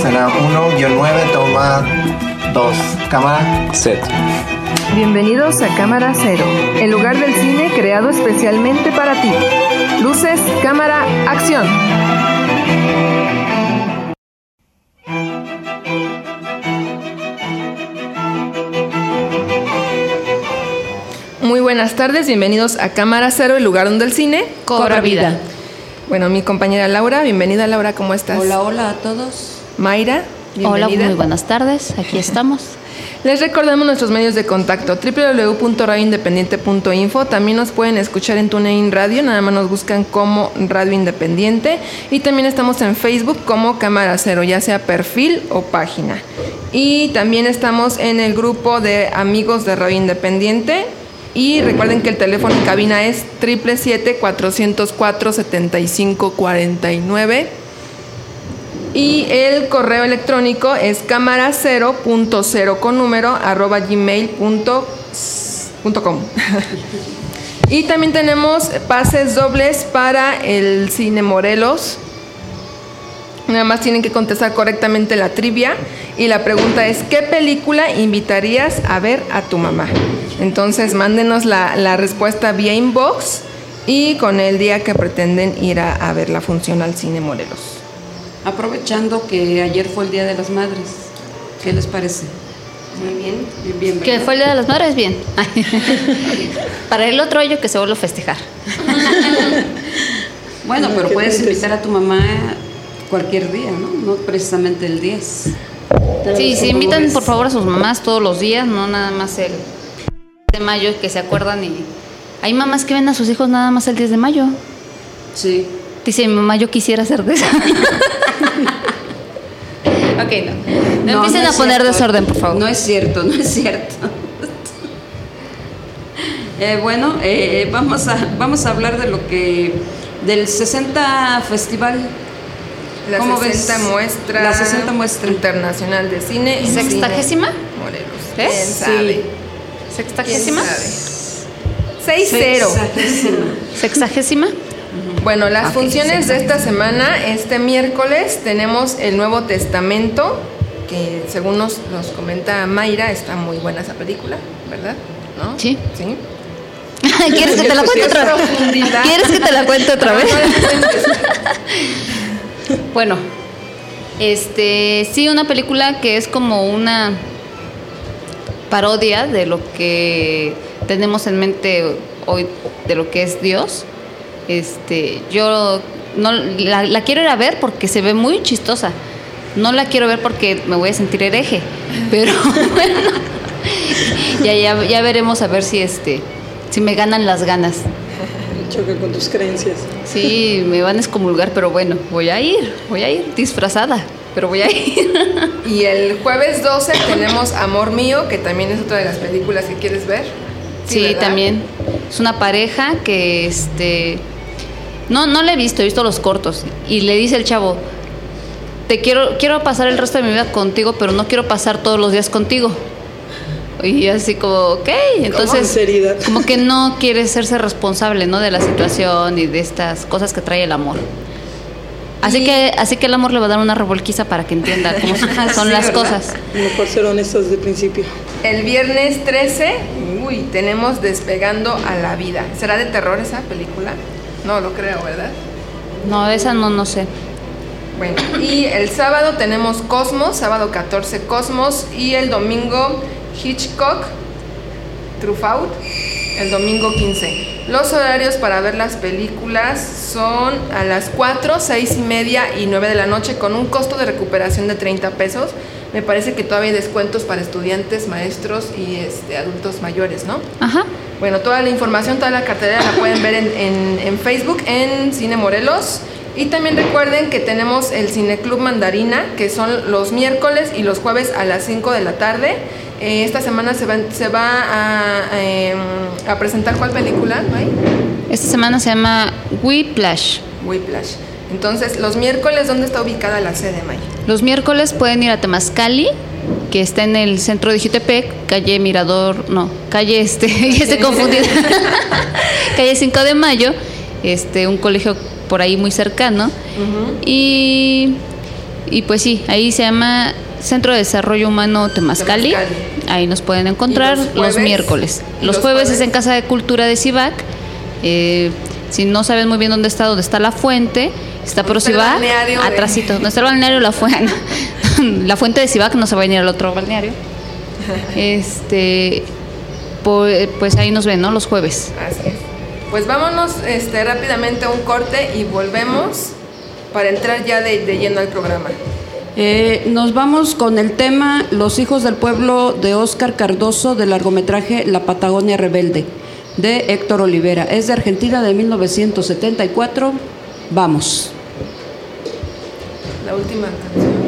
Escena 1-9, toma 2. Cámara, set. Bienvenidos a Cámara Cero, el lugar del cine creado especialmente para ti. Luces, cámara, acción. Muy buenas tardes, bienvenidos a Cámara Cero, el lugar donde el cine cobra vida. Bueno, mi compañera Laura, bienvenida Laura, ¿cómo estás? Hola, hola a todos. Mayra, bienvenida. Hola, muy buenas tardes, aquí estamos. Les recordamos nuestros medios de contacto, www.radioindependiente.info. También nos pueden escuchar en TuneIn Radio, nada más nos buscan como Radio Independiente. Y también estamos en Facebook como Cámara Cero, ya sea perfil o página. Y también estamos en el grupo de amigos de Radio Independiente. Y recuerden que el teléfono en cabina es 777-404-7549. Y el correo electrónico es cámara0.0 con número @gmail.com. Y también tenemos pases dobles para el Cine Morelos. Nada más tienen que contestar correctamente la trivia. Y la pregunta es, ¿qué película invitarías a ver a tu mamá? Entonces, mándenos la respuesta vía inbox y con el día que pretenden ir a ver la función al Cine Morelos. Aprovechando que ayer fue el Día de las Madres, ¿qué les parece? Muy bien. Bien, ¿Que fue el Día de las Madres? Bien. Para el otro año que se vuelva a festejar. Bueno, pero puedes invitar a tu mamá cualquier día, ¿no? No precisamente el 10. Sí, sí, invitan por favor a sus mamás todos los días, no nada más el de mayo que se acuerdan. Y hay mamás que ven a sus hijos nada más el 10 de mayo. Sí. Dice mi mamá, yo quisiera ser de esa. Ok, no empiecen a poner desorden, por favor. No es cierto. Bueno, vamos a hablar de del 60 Festival. La 60 muestra. La 60 muestra internacional de cine. ¿Sextagésima? Morelos. ¿Es? ¿Quién sabe? ¿Sextagésima? 6-0. ¿Sextagésima? Bueno, las funciones de esta semana, este miércoles tenemos el Nuevo Testamento, que según nos comenta Mayra, está muy buena esa película, ¿verdad? ¿No? Sí. ¿Sí? ¿Quieres que te la cuente otra vez? ¿Quieres que te la cuente otra vez? Bueno, sí, una película que es como una parodia de lo que tenemos en mente hoy, de lo que es Dios. Yo no la quiero ir a ver porque se ve muy chistosa. No la quiero ver porque me voy a sentir hereje, pero bueno, ya veremos a ver si me ganan las ganas. Choque con tus creencias. Sí, me van a excomulgar, pero bueno, voy a ir disfrazada, pero voy a ir. Y el jueves 12 tenemos Amor Mío, que también es otra de las películas que quieres ver. Sí, también. Es una pareja que no la he visto los cortos. Y le dice el chavo, quiero pasar el resto de mi vida contigo, pero no quiero pasar todos los días contigo. Y así como, ok, entonces como que no quiere hacerse responsable, ¿no? De la situación y de estas cosas que trae el amor. Así que el amor le va a dar una revolquiza para que entienda cómo son las cosas. Mejor ser honestos desde el principio. El viernes 13, tenemos Despegando a la Vida. ¿Será de terror esa película? No lo creo, ¿verdad? No, esa no sé. Bueno, y el sábado tenemos Cosmos, sábado 14 Cosmos, y el domingo Hitchcock, Truffaut, el domingo 15. Los horarios para ver las películas son a las 4, 6:30 y 9 de la noche con un costo de recuperación de 30 pesos. Me parece que todavía hay descuentos para estudiantes, maestros y adultos mayores, ¿no? Ajá. Bueno, toda la información, toda la cartelera la pueden ver en Facebook, en Cine Morelos. Y también recuerden que tenemos el Cineclub Mandarina, que son los miércoles y los jueves a las 5 de la tarde. Esta semana se va a presentar ¿cuál película, May? Esta semana se llama Whiplash. Entonces, los miércoles, ¿dónde está ubicada la sede, May? Los miércoles pueden ir a Temazcali, que está en el centro de Jutepec, calle Mirador, no, calle ya estoy confundida. Calle 5 de Mayo, un colegio por ahí muy cercano. Uh-huh. Y Y pues sí, ahí se llama Centro de Desarrollo Humano Temazcali. Ahí nos pueden encontrar los miércoles. Los jueves es en Casa de Cultura de Cibac. Si no saben muy bien dónde está la fuente, está por Cibac, atrásito. Donde está el balneario La Fuente. La fuente de Cibac, no se va a venir al otro balneario. Pues ahí nos ven, ¿no? Los jueves. Así es. Pues vámonos rápidamente a un corte y volvemos para entrar ya de lleno al programa. Nos vamos con el tema Los hijos del pueblo de Óscar Cardoso, del largometraje La Patagonia Rebelde, de Héctor Olivera. Es de Argentina, de 1974. Vamos. La última canción.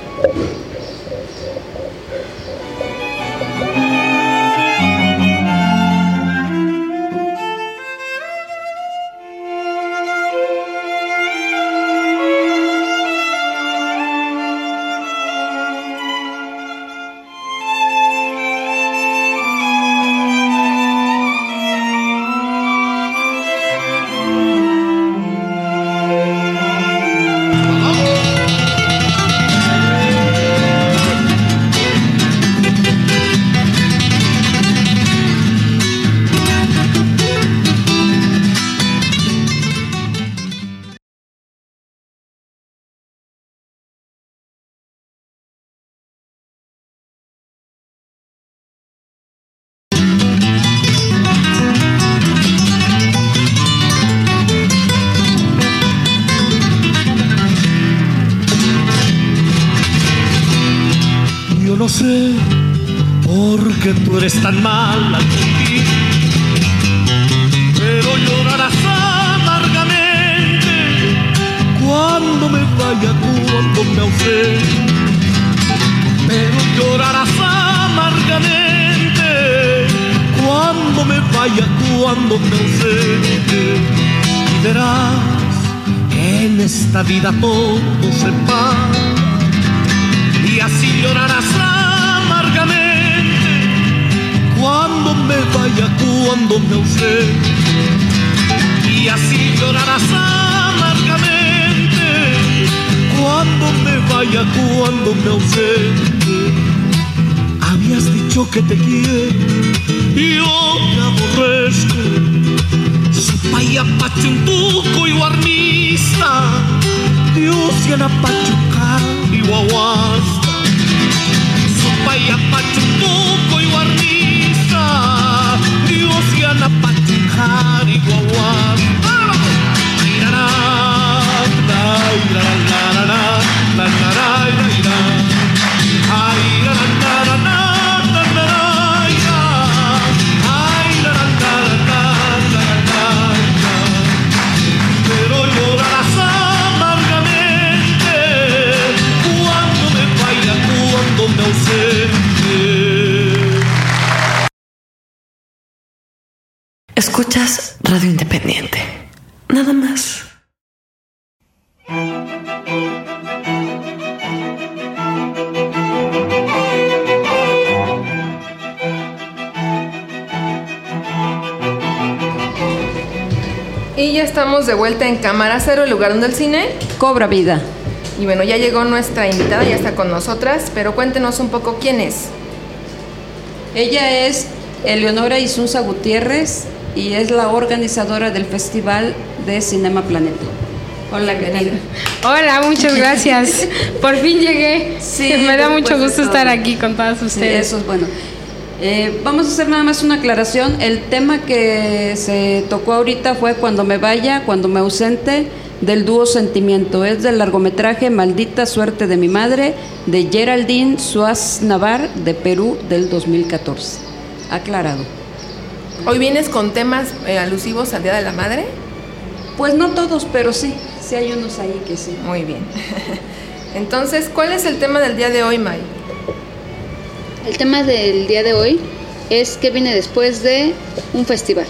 No sé por qué tú eres tan mala conmigo, pero llorarás amargamente cuando me vaya, cuando me ausente. Pero llorarás amargamente cuando me vaya, cuando me ausente. Y verás que en esta vida todo se paga, y así llorarás amargamente cuando me vaya, cuando me ausente. Y así llorarás amargamente cuando me vaya, cuando me ausente. Habías dicho que te quiero y yo te aborrezco. Supayapachuntuco y guarnista, Dios y anapachuca y guaguasta. Supayapachuntuco y guarnista, Dios y anapachuca y guaguasta. Pero llorarás amargamente cuando me vaya, cuando me ausente. Escuchas Radio Independiente. Nada más. Y ya estamos de vuelta en Cámara Cero, el lugar donde el cine cobra vida. Y bueno, ya llegó nuestra invitada, ya está con nosotras, pero cuéntenos un poco quién es. Ella es Eleonora Isunza Gutiérrez y es la organizadora del Festival de Cinema Planeta. Hola, querida. Hola, muchas gracias. Por fin llegué. Sí, me da mucho después de gusto todo. estar aquí con todas ustedes. Sí, eso es bueno. Vamos a hacer nada más una aclaración. El tema que se tocó ahorita fue Cuando me vaya, cuando me ausente, del dúo Sentimiento. Es del largometraje Maldita Suerte de mi Madre, de Geraldine Suárez Navar, de Perú, del 2014. Aclarado. ¿Hoy vienes con temas alusivos al Día de la Madre? Pues no todos, pero sí. Sí hay unos ahí que sí. Muy bien. Entonces, ¿cuál es el tema del día de hoy, May? El tema del día de hoy es qué viene después de un festival.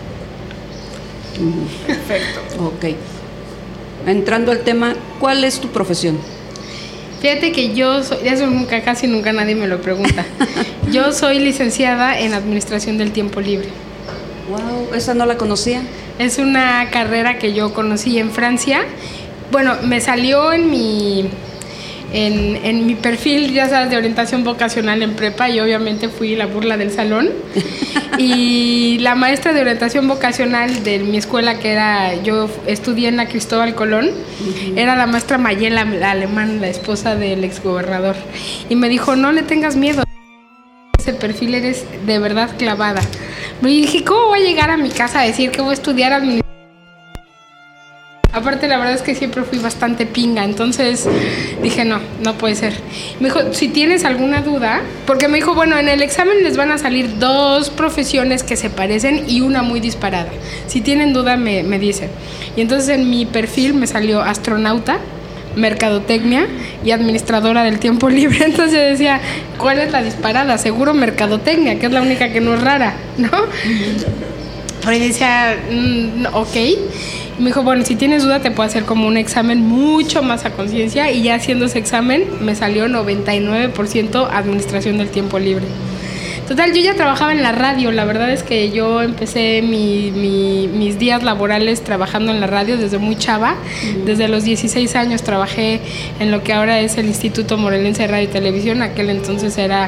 Perfecto. Ok. Entrando al tema, ¿cuál es tu profesión? Fíjate que yo soy, eso casi nunca nadie me lo pregunta. Yo soy licenciada en Administración del Tiempo Libre. Wow, esa no la conocía. Es una carrera que yo conocí en Francia. Bueno, me salió en en mi perfil, ya sabes, de orientación vocacional en prepa, y obviamente fui la burla del salón. Y la maestra de orientación vocacional de mi escuela, yo estudié en la Cristóbal Colón, era la maestra Mayela, la alemán, la esposa del exgobernador. Y me dijo, no le tengas miedo, ese perfil eres de verdad clavada. Me dije, ¿cómo voy a llegar a mi casa a decir que voy a estudiar administración? Aparte, la verdad es que siempre fui bastante pinga, entonces dije, no puede ser. Me dijo, si tienes alguna duda, porque me dijo, bueno, en el examen les van a salir 2 profesiones que se parecen y una muy disparada. Si tienen duda, me dicen. Y entonces en mi perfil me salió astronauta, mercadotecnia y administradora del tiempo libre. Entonces yo decía, ¿cuál es la disparada? Seguro mercadotecnia, que es la única que no es rara, ¿no? Pero yo decía, ok. Y me dijo, bueno, si tienes duda te puedo hacer como un examen mucho más a conciencia, y ya haciendo ese examen me salió 99% administración del tiempo libre. Total, yo ya trabajaba en la radio. La verdad es que yo empecé mis días laborales trabajando en la radio desde muy chava. Desde los 16 años trabajé en lo que ahora es el Instituto Morelense de Radio y Televisión. Aquel entonces era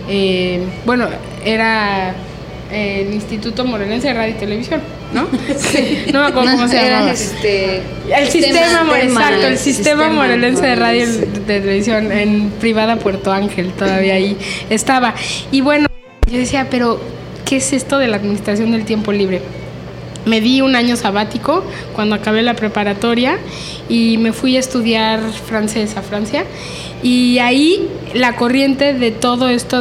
el Instituto Morelense de Radio y Televisión, ¿no? Sí, no me acuerdo cómo se llamaba. El Sistema Morelense de Radio y Televisión, en privada Puerto Ángel, todavía ahí estaba. Y bueno, yo decía, pero ¿qué es esto de la administración del tiempo libre? Me di un año sabático cuando acabé la preparatoria y me fui a estudiar francés a Francia. Y ahí la corriente de todo esto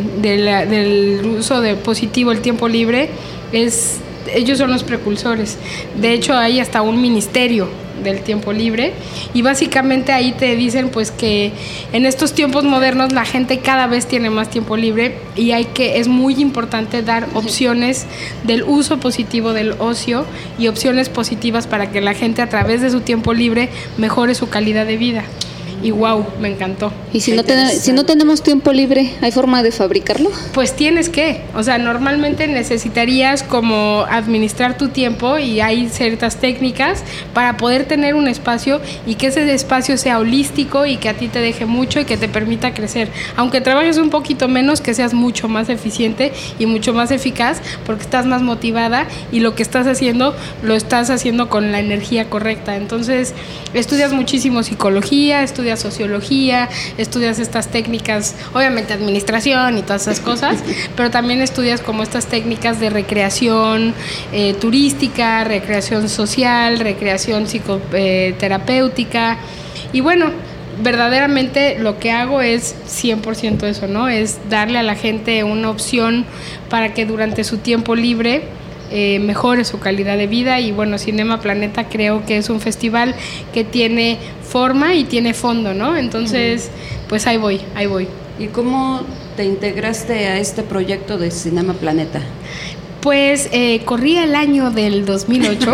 del uso de positivo, el tiempo libre, ellos son los precursores. De hecho, hay hasta un ministerio del tiempo libre, y básicamente ahí te dicen pues que en estos tiempos modernos la gente cada vez tiene más tiempo libre, y es muy importante dar opciones del uso positivo del ocio y opciones positivas para que la gente a través de su tiempo libre mejore su calidad de vida. Y wow, me encantó. ¿Y si no tenemos tiempo libre, hay forma de fabricarlo? Pues tienes que, normalmente necesitarías como administrar tu tiempo, y hay ciertas técnicas para poder tener un espacio y que ese espacio sea holístico y que a ti te deje mucho y que te permita crecer. Aunque trabajes un poquito menos, que seas mucho más eficiente y mucho más eficaz, porque estás más motivada y lo que estás haciendo, lo estás haciendo con la energía correcta. Entonces, estudias muchísimo psicología, estudias sociología, estudias estas técnicas, obviamente administración y todas esas cosas, pero también estudias como estas técnicas de recreación turística, recreación social, recreación psicoterapéutica. Y bueno, verdaderamente lo que hago es 100% eso, ¿no? Es darle a la gente una opción para que durante su tiempo libre mejore su calidad de vida. Y bueno, Cinema Planeta creo que es un festival que tiene forma y tiene fondo, ¿no? Entonces, pues ahí voy. ¿Y cómo te integraste a este proyecto de Cinema Planeta? Pues corría el año del 2008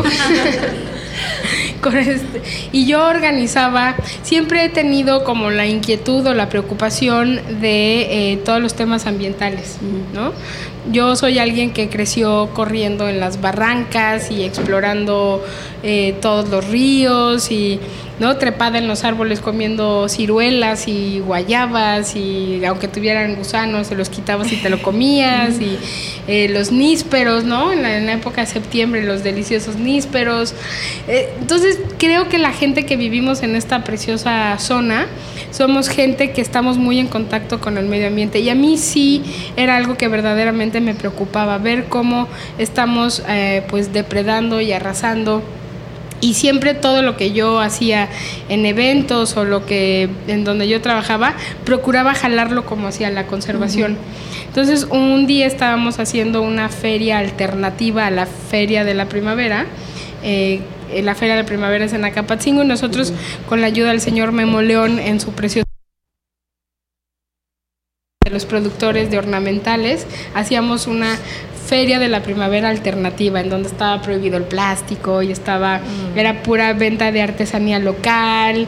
y yo organizaba, siempre he tenido como la inquietud o la preocupación de todos los temas ambientales, ¿no? Yo soy alguien que creció corriendo en las barrancas y explorando todos los ríos, y ¿no? Trepada en los árboles comiendo ciruelas y guayabas, y aunque tuvieran gusanos se los quitabas y te lo comías, y los nísperos, ¿no? En la época de septiembre, los deliciosos nísperos. Entonces creo que la gente que vivimos en esta preciosa zona somos gente que estamos muy en contacto con el medio ambiente, y a mí sí era algo que verdaderamente me preocupaba, ver cómo estamos pues depredando y arrasando. Y siempre todo lo que yo hacía en eventos o en donde yo trabajaba, procuraba jalarlo como hacia la conservación. Entonces, un día estábamos haciendo una feria alternativa a la Feria de la Primavera. La Feria de la Primavera es en Acapatzingo, y nosotros, con la ayuda del señor Memo León, en su precioso de los productores de ornamentales, hacíamos una feria de la primavera alternativa, en donde estaba prohibido el plástico y era pura venta de artesanía local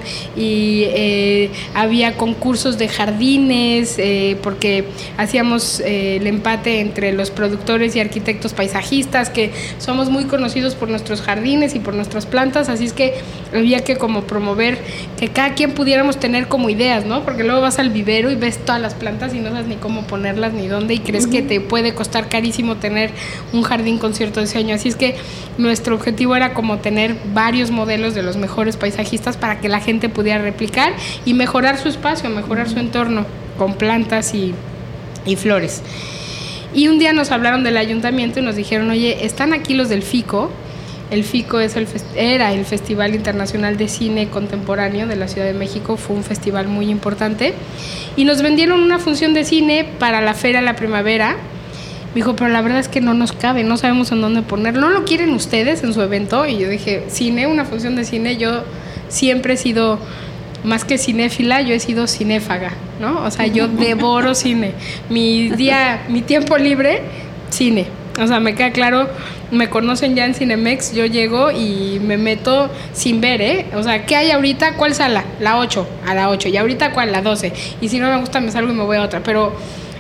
y había concursos de jardines, porque hacíamos el empate entre los productores y arquitectos paisajistas, que somos muy conocidos por nuestros jardines y por nuestras plantas, así es que había que como promover que cada quien pudiéramos tener como ideas, ¿no? Porque luego vas al vivero y ves todas las plantas y no sabes ni cómo ponerlas ni dónde, y crees que te puede costar carísimo tener un jardín con cierto diseño. Así es que nuestro objetivo era como tener varios modelos de los mejores paisajistas para que la gente pudiera replicar y mejorar su espacio, mejorar su entorno con plantas y flores. Y un día nos hablaron del ayuntamiento y nos dijeron, oye, están aquí los del FICO. El FICO era el Festival Internacional de Cine Contemporáneo de la Ciudad de México, fue un festival muy importante, y nos vendieron una función de cine para la Feria de la Primavera. Me dijo, pero la verdad es que no nos cabe, no sabemos en dónde ponerlo, ¿no lo quieren ustedes en su evento? Y yo dije, cine, una función de cine. Yo siempre he sido, más que cinéfila, yo he sido cinéfaga, ¿no? O sea, yo devoro cine. Mi tiempo libre, cine. O sea, me queda claro, me conocen ya en Cinemex, yo llego y me meto sin ver, ¿eh? O sea, ¿qué hay ahorita? ¿Cuál sala? La 8, a la 8. ¿Y ahorita cuál? La 12. Y si no me gusta me salgo y me voy a otra. Pero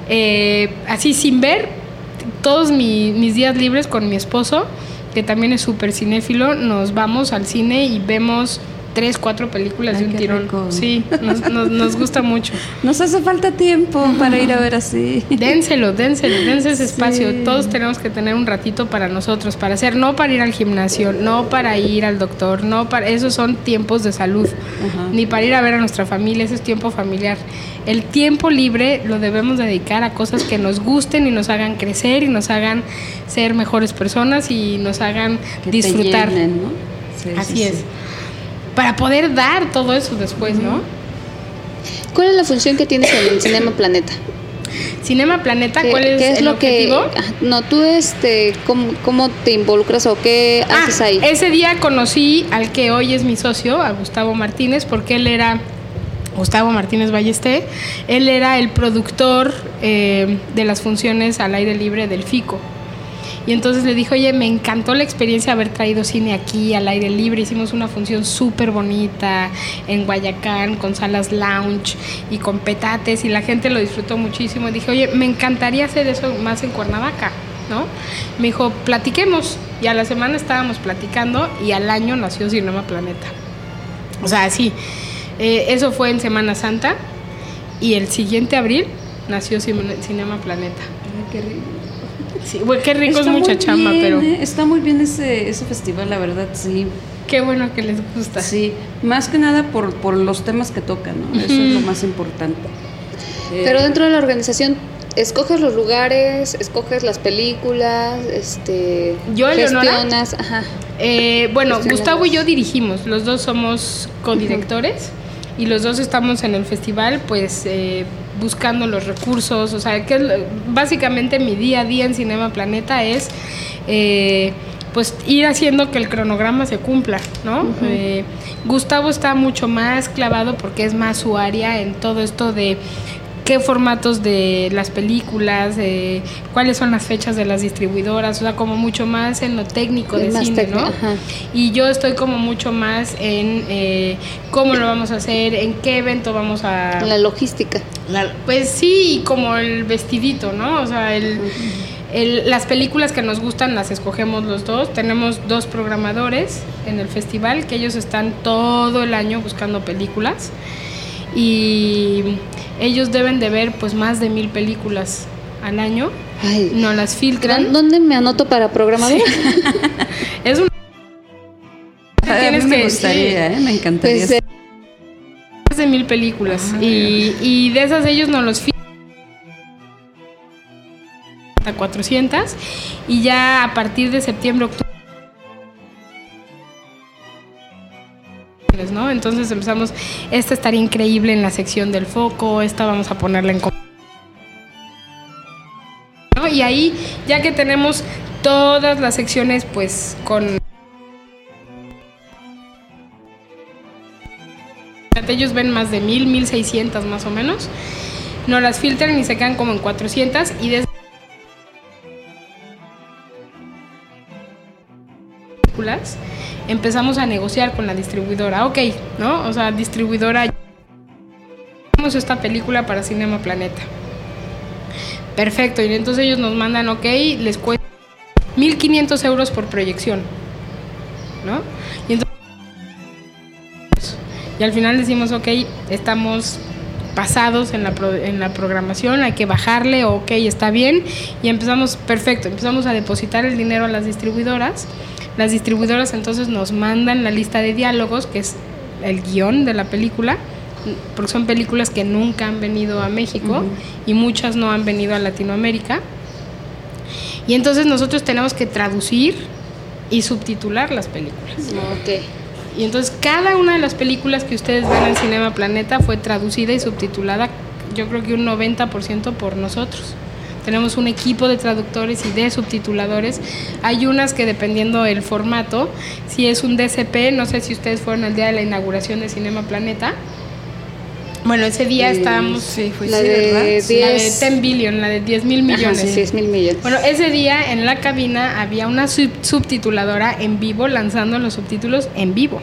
así sin ver, todos mis días libres con mi esposo, que también es súper cinéfilo, nos vamos al cine y vemos 3, 4 películas de un tirón. Rico. Sí, nos gusta mucho. Nos hace falta tiempo para ir a ver así. Dénselo ese espacio. Sí. Todos tenemos que tener un ratito para nosotros, para hacer, no para ir al gimnasio, no para ir al doctor, esos son tiempos de salud. Ajá. Ni para ir a ver a nuestra familia, ese es tiempo familiar. El tiempo libre lo debemos dedicar a cosas que nos gusten y nos hagan crecer y nos hagan ser mejores personas y nos hagan que disfrutar. Te llenen, ¿no? Sí, así es. Sí. Para poder dar todo eso después, ¿no? ¿Cuál es la función que tienes en el Cinema Planeta? Cinema Planeta, ¿cuál es el objetivo? No, tú ¿cómo te involucras o qué haces ahí? Ese día conocí al que hoy es mi socio, a Gustavo Martínez, porque él era Gustavo Martínez Ballesté, él era el productor de las funciones al aire libre del FICO. Y entonces le dije, oye, me encantó la experiencia de haber traído cine aquí al aire libre. Hicimos una función súper bonita en Guayacán, con salas lounge y con petates, y la gente lo disfrutó muchísimo. Y dije, oye, me encantaría hacer eso más en Cuernavaca, ¿no? Me dijo, platiquemos. Y a la semana estábamos platicando y al año nació Cinema Planeta. O sea, sí, eso fue en Semana Santa y el siguiente abril nació Cinema Planeta. Ay, qué rico. Sí, bueno, qué rico, está es mucha chamba, pero... Está muy bien ese festival, la verdad, sí. Qué bueno que les gusta. Sí, más que nada por los temas que tocan, ¿no? Eso es lo más importante. Pero dentro de la organización, ¿escoges los lugares, escoges las películas, yo, gestionas? Ajá. Bueno, Gustavo y yo dirigimos, los dos somos codirectores y los dos estamos en el festival, pues... buscando los recursos, o sea, que básicamente mi día a día en Cinema Planeta es pues ir haciendo que el cronograma se cumpla, ¿no? Gustavo está mucho más clavado porque es más su área en todo esto de qué formatos de las películas, cuáles son las fechas de las distribuidoras, o sea, como mucho más en lo técnico de cine, ¿no? Ajá. Y yo estoy como mucho más en cómo lo vamos a hacer, en qué evento vamos a... La logística. Pues sí, y como el vestidito, ¿no? O sea, las películas que nos gustan las escogemos los dos. Tenemos 2 programadores en el festival que ellos están todo el año buscando películas y ellos deben de ver pues más de 1000 películas al año. Ay, no las filtran. ¿Dónde me anoto para programador? Sí. Es un... Tienes me gustaría, me encantaría. Pues, más de 1000 películas y de esas ellos no los filtran a 400 y ya a partir de septiembre, octubre, ¿no? Entonces empezamos, esta estaría increíble en la sección del foco, esta vamos a ponerla en... ¿no? Y ahí, ya que tenemos todas las secciones, pues con... ellos ven más de 1000, 1600 más o menos, no las filtran y se quedan como en 400 y desde películas, empezamos a negociar con la distribuidora. Ok, ¿no? O sea, distribuidora, tenemos esta película para Cinema Planeta. Perfecto, y entonces ellos nos mandan, ok, les cuesta 1,500 euros por proyección, ¿no? Y al final decimos, ok, estamos pasados en la programación, hay que bajarle, ok, está bien, y empezamos, perfecto, empezamos a depositar el dinero a las distribuidoras. Las distribuidoras entonces nos mandan la lista de diálogos, que es el guión de la película, porque son películas que nunca han venido a México y muchas no han venido a Latinoamérica. Y entonces nosotros tenemos que traducir y subtitular las películas. Ok. Y entonces cada una de las películas que ustedes ven en Cinema Planeta fue traducida y subtitulada, yo creo que un 90% por nosotros. Tenemos un equipo de traductores y de subtituladores. Hay unas que, dependiendo del formato, si es un DCP, no sé si ustedes fueron el día de la inauguración de Cinema Planeta. Bueno, ese día estábamos... Sí, fue La sí, de ¿verdad? 10... La de 10 billion, la de 10,000 millones. Ajá, sí, 10,000 millones. Bueno, ese día en la cabina había una subtituladora en vivo lanzando los subtítulos en vivo.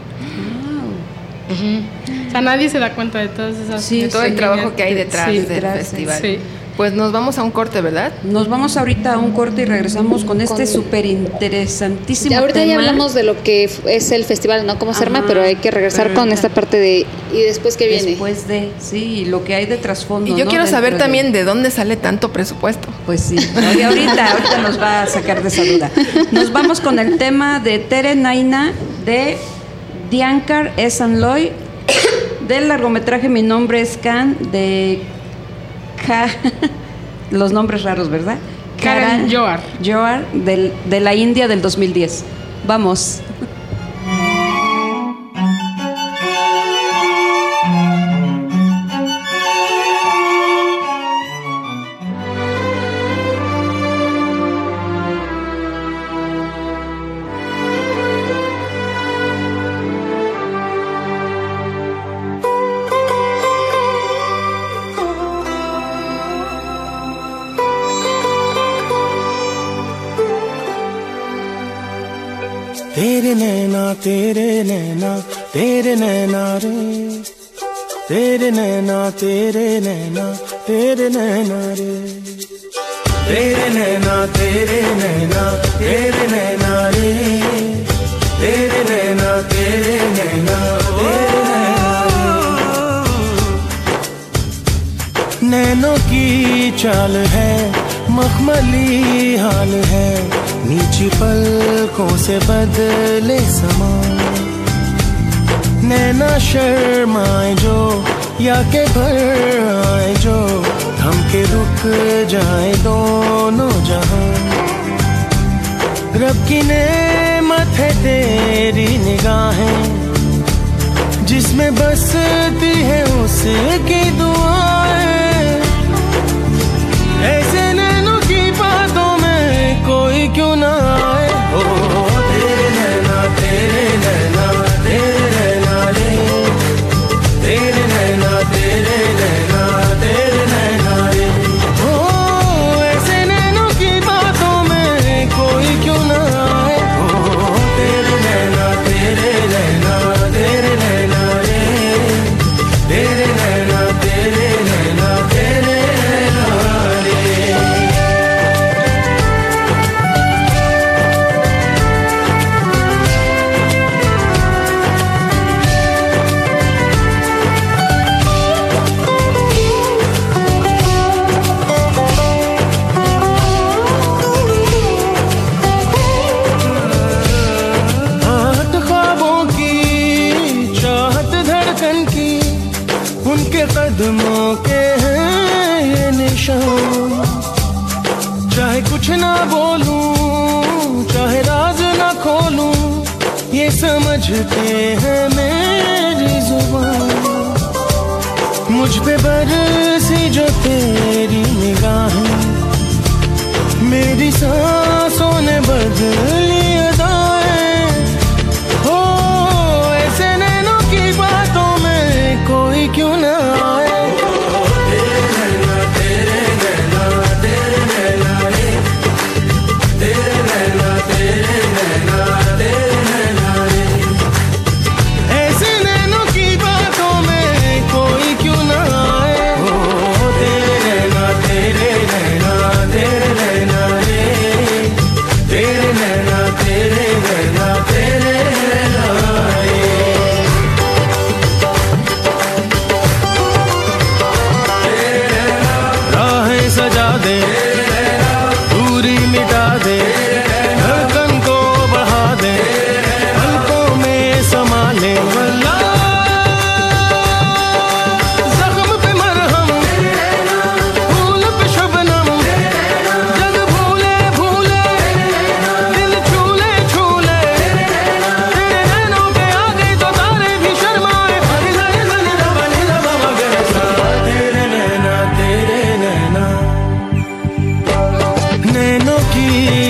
O sea, nadie se da cuenta de todas esas... De todo el trabajo que hay detrás del festival. Sí. Pues nos vamos a un corte, ¿verdad? Nos vamos ahorita a un corte y regresamos con este súper interesantísimo Ahorita tema. ya hablamos de lo que es el festival, ¿no? Cómo se arma, pero hay que regresar con esta parte de... ¿Y después qué viene? Después de, sí, lo que hay de trasfondo. Y yo ¿no? quiero Dentro saber también de dónde sale tanto presupuesto. Pues sí, y ahorita nos va a sacar de esa duda. Nos vamos con el tema de Tere Naina de Diankar Esanloy, del largometraje Mi nombre es Khan, de los nombres raros, ¿verdad? Karan Johar. Johar, de la India del 2010. Vamos. तेरे नैना तेरे नैना तेरे नैना रे तेरे नैना तेरे नैना तेरे नैना रे तेरे नैना तेरे नैना तेरे नैना रे तेरे नैना तेरे नैना तेरे नैना रे नैनों की चाल है मखमली हाल है नीची पलकों से बदले समा नैना शर्माए जो या के भर आए जो थम के रुक जाए दोनों जहां रब की नेमत है तेरी निगाहें जिसमें बसती है उसकी दुआएं ऐसे नैनों की बातों में कोई क्यों ना आए हो तेरे नैना तेरे नैना तेरे नैना रे तेरे नैना तेरे नैना तेरे नैना रे हो ऐसे नैनों की बातों में कोई क्यों ना आए हो तेरे नैना तेरे नैना तेरे नैना रे तेरे नैना तेरे नैना तेरे नैना रे आहट ख्वाबों की चाहत धड़कन की उनके कदमों के हैं ये निशान चाहे कुछ ना बोलूं चाहे राज ना खोलूं ये समझते हैं मेरी जुबान मुझ पे बरसी जो तेरी निगाहें मेरी सांसों ने बदली अदाएं हो ऐसे नैनों की बातों में कोई क्यों ना आए तेरे नैना तेरे नैना तेरे नैना रे तेरे नैना तेरे नैना तेरे नैना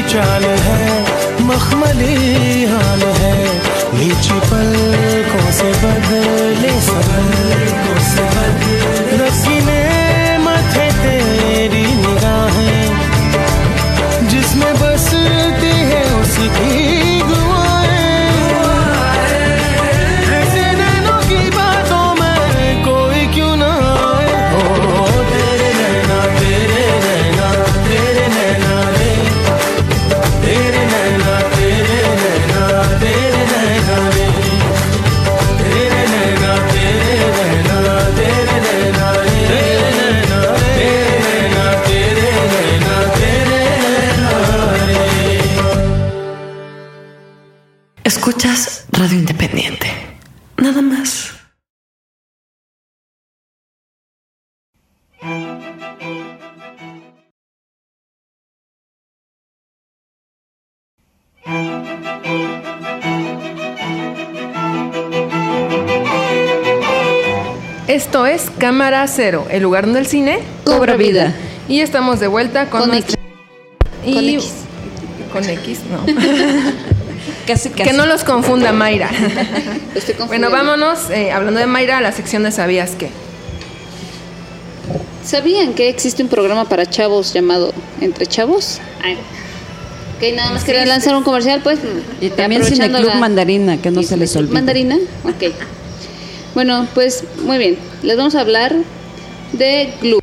चाल है मखमली हाल है नीची पलकों से बदले सबकों से रसीने मथे तेरी निगाहें जिसमें बसती है उसकी दुआएं ऐसे नैनों की बातों में कोई क्यों ना आए हो तेरे नैना तेरे नैना तेरे नैना रे तेरे नैना तेरे नैना तेरे नैना रे तेरे नैना तेरे नैना तेरे नैना रे तेरे नैना तेरे नैना तेरे नैना रे. Escuchas Radio Independiente. Nada más. Esto es Cámara Cero, el lugar donde el cine Cobra vida. Y estamos de vuelta con nuestra... Con X. Con X, no. Casi. Que no los confunda Mayra. Estoy confundida. Bueno, vámonos, hablando de Mayra, a la sección de ¿Sabías qué? ¿Sabían que existe un programa para chavos llamado Entre Chavos? Ay. Ok, nada más quería lanzar un comercial, pues. Y también aprovechando Cineclub Mandarina, que no se les olvide. ¿Mandarina? Ok. Bueno, pues muy bien. Les vamos a hablar de Gulp.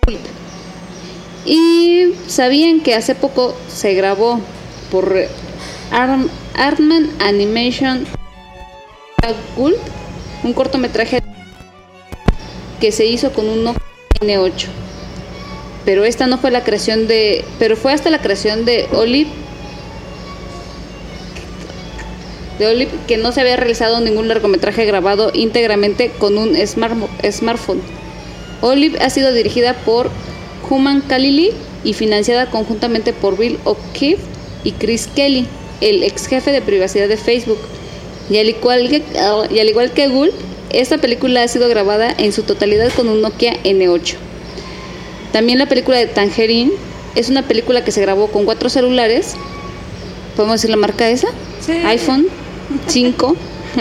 Y sabían que hace poco se grabó por Artman Animation Gulp un cortometraje que se hizo con un Nokia N8. Pero esta no fue la creación de... Pero fue hasta la creación de Olive, que no se había realizado ningún largometraje grabado íntegramente con un smartphone. Olive ha sido dirigida por Human Khalili y financiada conjuntamente por Bill O'Keefe y Chris Kelly, el ex jefe de privacidad de Facebook. Y al igual que Gulp, esta película ha sido grabada en su totalidad con un Nokia N8. También la película de Tangerine es una película que se grabó con 4 celulares. ¿Podemos decir la marca esa? Sí. iPhone 5.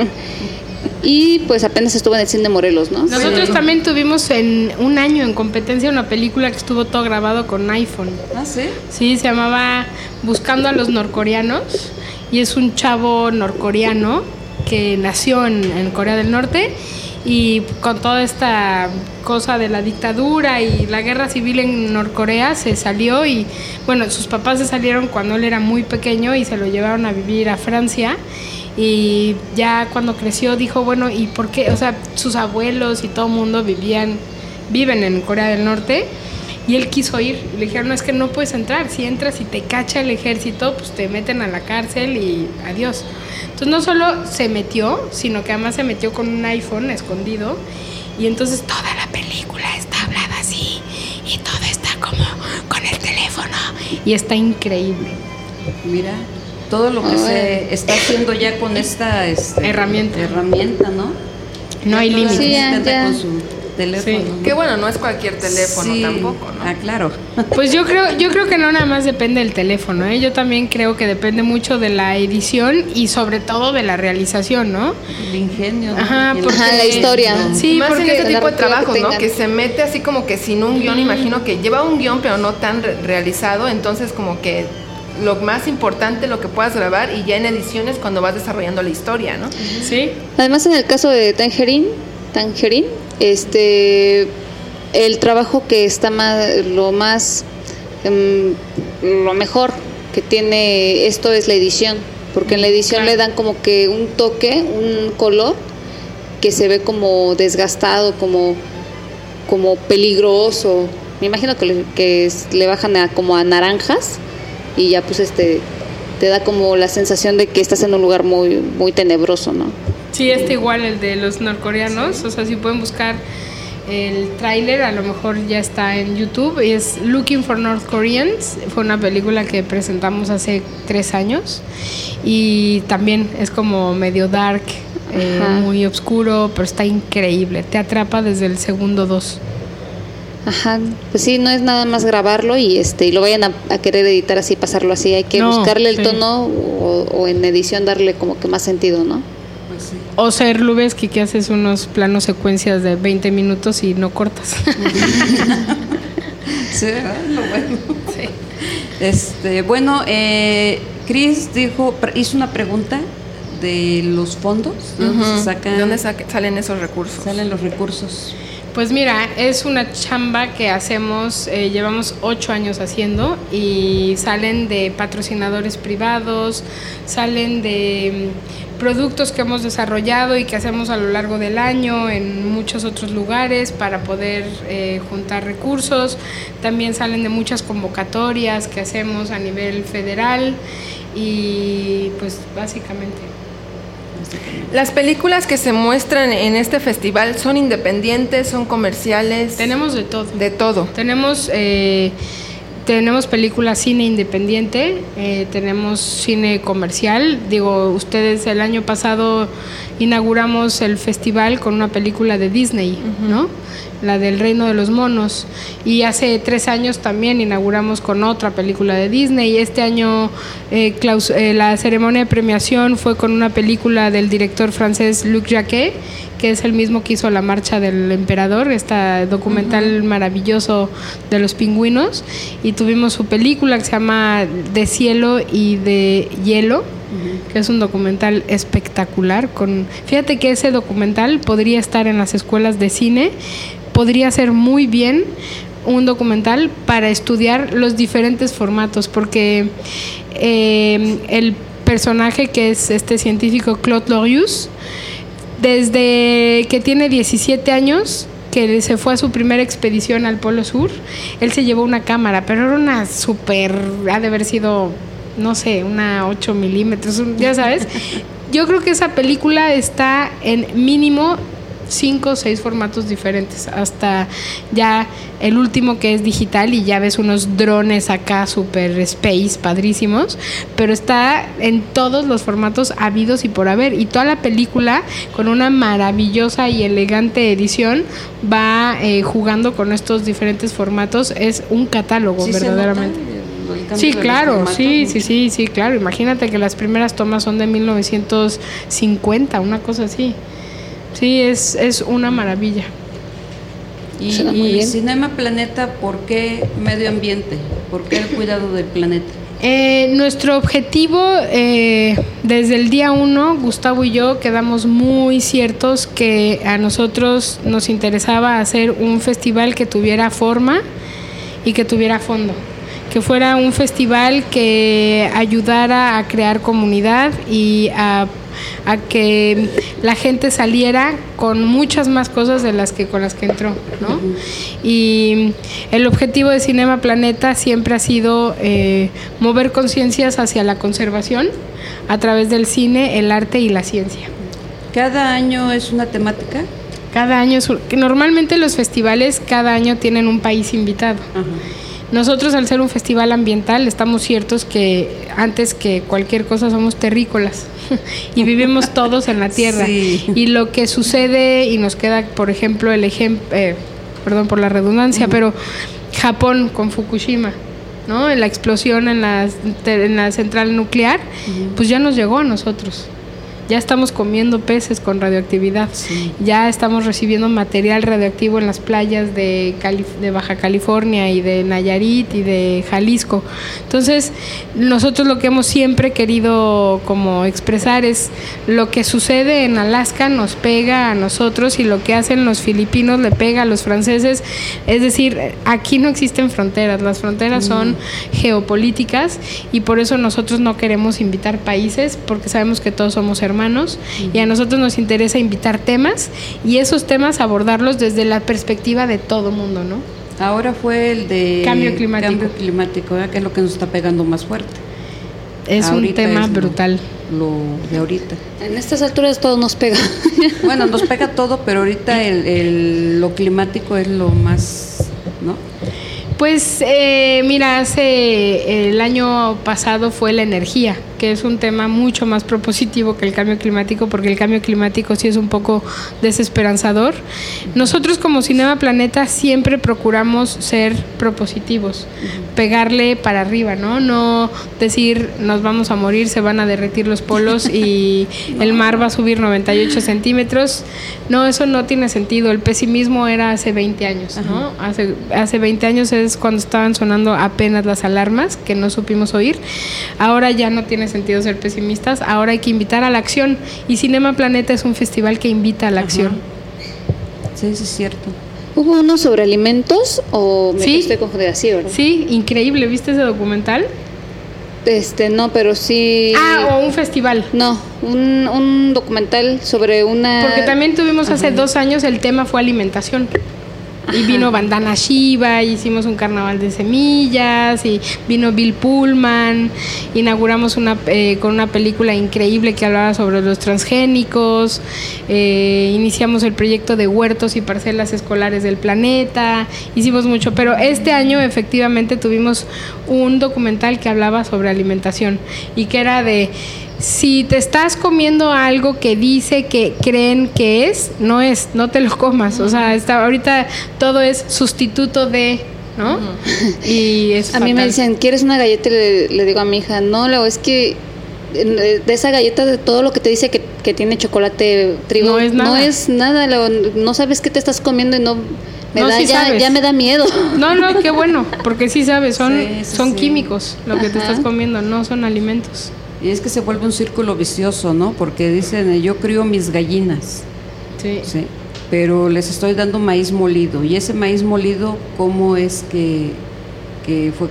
Y pues apenas estuvo en el cine de Morelos, ¿no? Nosotros también tuvimos en un año en competencia una película que estuvo todo grabado con iPhone. ¿Ah, sí? Sí, se llamaba Buscando a los norcoreanos y es un chavo norcoreano que nació en Corea del Norte y con toda esta cosa de la dictadura y la guerra civil en Norcorea se salió y bueno, sus papás se salieron cuando él era muy pequeño y se lo llevaron a vivir a Francia. Y ya cuando creció dijo, bueno, ¿y por qué? O sea, sus abuelos y todo el mundo viven en Corea del Norte y él quiso ir. Y le dijeron, no, es que no puedes entrar. Si entras y te cacha el ejército, pues te meten a la cárcel y adiós. Entonces no solo se metió, sino que además se metió con un iPhone escondido y entonces toda la película está hablada así y todo está como con el teléfono y está increíble. Mira, todo lo que se está haciendo ya con esta herramienta, ¿no? No hay límites. Sí, ya. Con su teléfono. Sí. ¿no? Que bueno, no es cualquier teléfono Sí. tampoco, ¿no? Ah, claro. Pues yo creo que no nada más depende del teléfono, ¿eh? Yo también creo que depende mucho de la edición y sobre todo de la realización, ¿no? El ingenio. ¿no? Ajá, porque- Ajá, la historia. Sí, más en porque este la tipo de narrativa trabajos, que ¿no? tengan. Que se mete así como que sin un guión, imagino que lleva un guión pero no tan realizado, entonces como que lo más importante, lo que puedas grabar y ya en ediciones cuando vas desarrollando la historia, ¿no? sí. Además, en el caso de Tangerine, el trabajo que está lo mejor que tiene esto es la edición, porque en la edición Claro. le dan como que un toque, un color que se ve como desgastado, como peligroso. Me imagino que le bajan como a naranjas y ya pues te da como la sensación de que estás en un lugar muy muy tenebroso, ¿no? Sí, igual el de los norcoreanos, o sea, si pueden buscar el tráiler, a lo mejor ya está en YouTube, y es Looking for North Koreans, fue una película que presentamos hace 3 años y también es como medio dark, Ajá. muy oscuro, pero está increíble, te atrapa desde el segundo 2. Ajá, pues sí, no es nada más grabarlo y y lo vayan a querer editar así, pasarlo así. Hay que buscarle el tono o en edición darle como que más sentido, ¿no? Pues sí. O ser Lubeski, que haces unos planos secuencias de 20 minutos y no cortas. Sí, ¿verdad? Lo bueno. Sí. Bueno, Cris hizo una pregunta de los fondos, ¿de dónde se sacan? ¿De dónde salen esos recursos? Salen los recursos. Pues mira, es una chamba que hacemos, llevamos 8 años haciendo y salen de patrocinadores privados, salen de productos que hemos desarrollado y que hacemos a lo largo del año en muchos otros lugares para poder juntar recursos. También salen de muchas convocatorias que hacemos a nivel federal y pues básicamente. Las películas que se muestran en este festival son independientes, son comerciales. Tenemos de todo. De todo. Tenemos películas cine independiente, tenemos cine comercial. Digo, ustedes el año pasado inauguramos el festival con una película de Disney, ¿no? La del Reino de los Monos. Y hace 3 años también inauguramos con otra película de Disney. Y este año la ceremonia de premiación fue con una película del director francés Luc Jacquet, que es el mismo que hizo La Marcha del Emperador, este documental maravilloso de los pingüinos. Y tuvimos su película que se llama De Cielo y de Hielo, que es un documental espectacular. Fíjate que ese documental podría estar en las escuelas de cine, podría ser muy bien un documental para estudiar los diferentes formatos, porque el personaje que es este científico Claude Lorius, desde que tiene 17 años, que se fue a su primera expedición al Polo Sur, él se llevó una cámara, pero era una ha de haber sido, no sé, una 8 milímetros, ya sabes. Yo creo que esa película está en mínimo 5 o 6 formatos diferentes, hasta ya el último que es digital y ya ves unos drones acá super space padrísimos, pero está en todos los formatos habidos y por haber, y toda la película con una maravillosa y elegante edición va jugando con estos diferentes formatos. Es un catálogo, ¿sí verdaderamente? Sí, claro, sí, claro. Imagínate que las primeras tomas son de 1950, una cosa así. Sí, es una maravilla. Y Cinema Planeta, ¿por qué medio ambiente? ¿Por qué el cuidado del planeta? Nuestro objetivo, desde el día 1, Gustavo y yo quedamos muy ciertos que a nosotros nos interesaba hacer un festival que tuviera forma y que tuviera fondo. Que fuera un festival que ayudara a crear comunidad y a que la gente saliera con muchas más cosas con las que entró, ¿no? Y el objetivo de Cinema Planeta siempre ha sido mover conciencias hacia la conservación a través del cine, el arte y la ciencia. ¿Cada año es una temática? Cada año normalmente los festivales cada año tienen un país invitado. Ajá. Nosotros, al ser un festival ambiental, estamos ciertos que antes que cualquier cosa somos terrícolas y vivimos todos en la tierra. Sí. Y lo que sucede, y nos queda, por ejemplo, el ejemplo, perdón por la redundancia, pero Japón con Fukushima, ¿no? La explosión en la central nuclear, pues ya nos llegó a nosotros. Ya estamos comiendo peces con radioactividad, ya estamos recibiendo material radioactivo en las playas de Baja California y de Nayarit y de Jalisco. Entonces, nosotros lo que hemos siempre querido como expresar es lo que sucede en Alaska nos pega a nosotros y lo que hacen los filipinos le pega a los franceses. Es decir, aquí no existen fronteras, las fronteras son geopolíticas y por eso nosotros no queremos invitar países, porque sabemos que todos somos hermanos y a nosotros nos interesa invitar temas y esos temas abordarlos desde la perspectiva de todo mundo, ¿no? Ahora fue el de cambio climático, ¿verdad? Que es lo que nos está pegando más fuerte. Es ahorita un tema brutal. Lo de ahorita. En estas alturas todo nos pega. Bueno, nos pega todo, pero ahorita lo climático es lo más, ¿no? Pues mira, el año pasado fue la energía. que es un tema mucho más propositivo que el cambio climático, porque el cambio climático sí es un poco desesperanzador. Nosotros como Cinema Planeta siempre procuramos ser propositivos, pegarle para arriba, ¿no? No decir nos vamos a morir, se van a derretir los polos y el mar va a subir 98 centímetros. No, eso no tiene sentido. El pesimismo era hace 20 años, ¿no? Hace 20 años es cuando estaban sonando apenas las alarmas que no supimos oír. Ahora ya no tiene sentido ser pesimistas, ahora hay que invitar a la acción, y Cinema Planeta es un festival que invita a la acción. Sí, es cierto. ¿Hubo uno sobre alimentos o me Sí. estoy confundida? Sí, ¿verdad? Sí, increíble. ¿Viste ese documental? No, pero sí. O un festival. No, un documental sobre una. Porque también tuvimos hace 2 años, el tema fue alimentación. Y vino Bandana Shiva, hicimos un carnaval de semillas, y vino Bill Pullman, inauguramos con una película increíble que hablaba sobre los transgénicos, iniciamos el proyecto de huertos y parcelas escolares del planeta, hicimos mucho, pero este año efectivamente tuvimos un documental que hablaba sobre alimentación y que era de... Si te estás comiendo algo que dice que creen que no te lo comas. O sea, ahorita todo es sustituto de, ¿no? Y es a mí me dicen, ¿quieres una galleta? Y le digo a mi hija, no, Leo, es que de esa galleta, de todo lo que te dice que tiene chocolate, trigo, no es nada, Leo, no sabes qué te estás comiendo y no... ya me da miedo. No, qué bueno, porque sí sabes, son Sí. químicos lo que te estás comiendo, no son alimentos. Y es que se vuelve un círculo vicioso, ¿no? Porque dicen, yo crío mis gallinas. Sí. Sí. Pero les estoy dando maíz molido. Y ese maíz molido, ¿cómo es que fue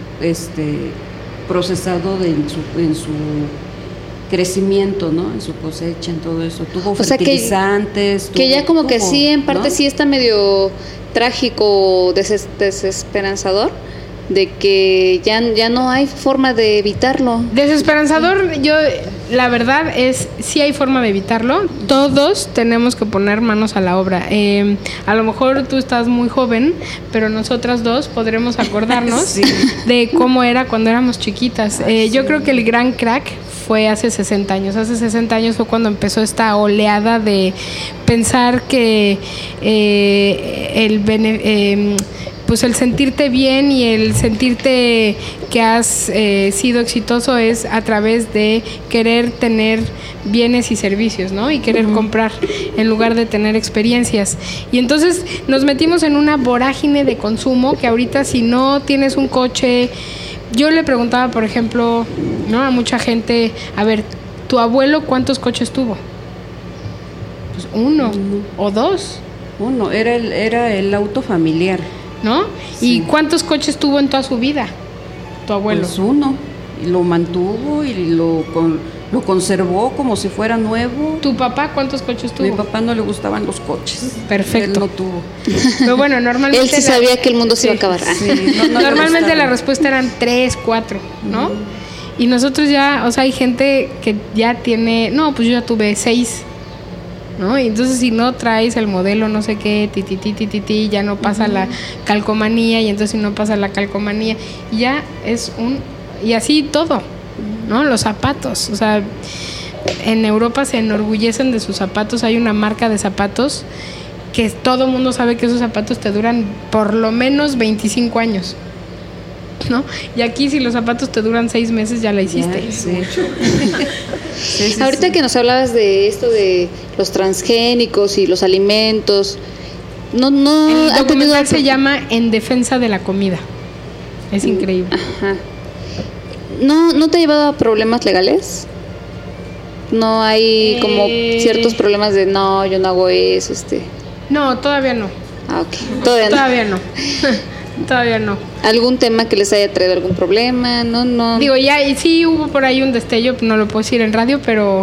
procesado en su crecimiento, ¿no? En su cosecha, en todo eso. Tuvo fertilizantes. Que ya como que sí, en parte, ¿no? sí está medio trágico, desesperanzador, de que ya no hay forma de evitarlo. Desesperanzador, la verdad es, sí hay forma de evitarlo. Todos tenemos que poner manos a la obra. A lo mejor tú estás muy joven, pero nosotras dos podremos acordarnos Sí. de cómo era cuando éramos chiquitas. Yo creo que el gran crack fue hace 60 años. Hace 60 años fue cuando empezó esta oleada de pensar que pues el sentirte bien y el sentirte que has sido exitoso es a través de querer tener bienes y servicios, ¿no? Y querer comprar en lugar de tener experiencias. Y entonces nos metimos en una vorágine de consumo que ahorita, si no tienes un coche... Yo le preguntaba, por ejemplo, ¿no? A mucha gente, a ver, ¿tu abuelo cuántos coches tuvo? Pues 1 o 2. Uno, era el auto familiar. ¿No? Sí. ¿Y cuántos coches tuvo en toda su vida tu abuelo? Pues uno, y lo mantuvo y lo conservó como si fuera nuevo. ¿Tu papá cuántos coches tuvo? A mi papá no le gustaban los coches. Perfecto. Él no tuvo. Pero bueno, normalmente... Él sí sabía que el mundo se iba a acabar. Sí, no le Normalmente gustaba. la respuesta eran 3, 4, ¿no? Y nosotros ya, o sea, hay gente que ya tiene... No, pues yo ya tuve 6, ¿no? Y entonces si no traes el modelo no sé qué, ya no pasa la calcomanía, y entonces si no pasa la calcomanía, ya es y así todo, ¿no? Los zapatos, o sea, en Europa se enorgullecen de sus zapatos. Hay una marca de zapatos que todo el mundo sabe que esos zapatos te duran por lo menos 25 años, ¿no? Y aquí si los zapatos te duran 6 meses ya la hiciste. Ya, sí. Sí, Ahorita que nos hablabas de esto de los transgénicos y los alimentos, no El ha tenido... documental se llama En defensa de la comida. Es increíble. Ajá. ¿No te ha llevado a problemas legales? No hay como ciertos problemas de no, yo no hago eso, No, todavía no. Ok. Todavía no. Todavía no. ¿Algún tema que les haya traído algún problema? No. Digo, ya, y sí hubo por ahí un destello, no lo puedo decir en radio,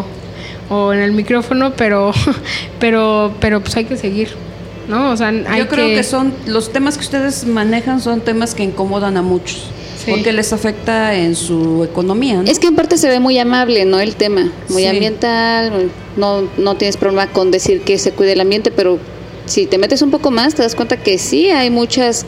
o en el micrófono, pero pues hay que seguir, ¿no? O sea, Yo creo que son los temas que ustedes manejan, son temas que incomodan a muchos. Sí. Porque les afecta en su economía, ¿no? Es que en parte se ve muy amable, ¿no? El tema, muy Sí. ambiental, no tienes problema con decir que se cuide el ambiente, pero si te metes un poco más te das cuenta que sí hay muchos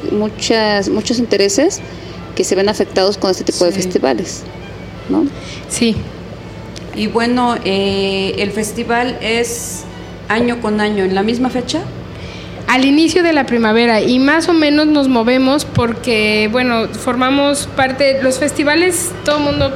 intereses que se ven afectados con este tipo de Sí. festivales, ¿no? Sí, Y bueno, el festival es año con año, ¿en la misma fecha? Al inicio de la primavera, y más o menos nos movemos porque, bueno, formamos parte, los festivales, todo el mundo,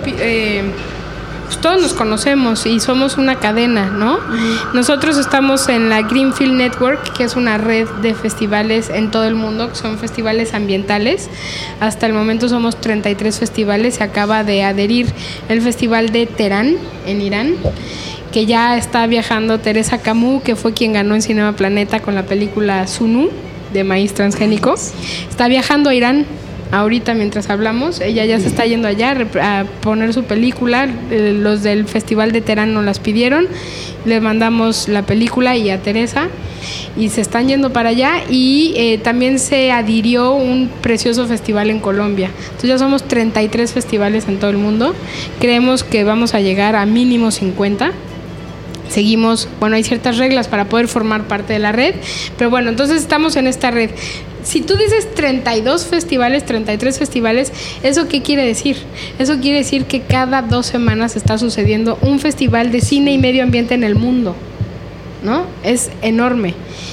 pues todos nos conocemos y somos una cadena, ¿no? Uh-huh. Nosotros estamos en la Greenfield Network, que es una red de festivales en todo el mundo, que son festivales ambientales. Hasta el momento somos 33 festivales, se acaba de adherir el Festival de Teherán, en Irán, que ya está viajando Teresa Camus, que fue quien ganó en Cinema Planeta con la película Sunu, de maíz transgénico. Está viajando a Irán ahorita mientras hablamos. Ella ya se está yendo allá a poner su película. Los del Festival de Teherán nos las pidieron. Le mandamos la película y a Teresa. Y se están yendo para allá. Y también se adhirió un precioso festival en Colombia. Entonces ya somos 33 festivales en todo el mundo. Creemos que vamos a llegar a mínimo 50. Seguimos, bueno, hay ciertas reglas para poder formar parte de la red, pero bueno, entonces estamos en esta red. Si tú dices 32 festivales, 33 festivales, ¿eso qué quiere decir? Eso quiere decir que cada 2 semanas está sucediendo un festival de cine y medio ambiente en el mundo, ¿no? Es enorme.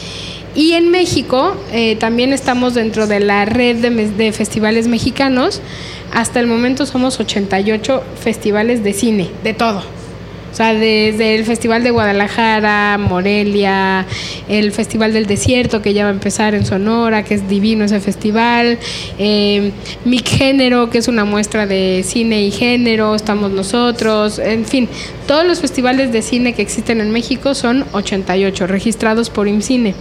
Y en México también estamos dentro de la red de festivales mexicanos. Hasta el momento somos 88 festivales de cine, de todo. O sea, desde el Festival de Guadalajara, Morelia, el Festival del Desierto, que ya va a empezar en Sonora, que es divino ese festival, Mic Género, que es una muestra de cine y género, estamos nosotros, en fin, todos los festivales de cine que existen en México son 88, registrados por IMCINE.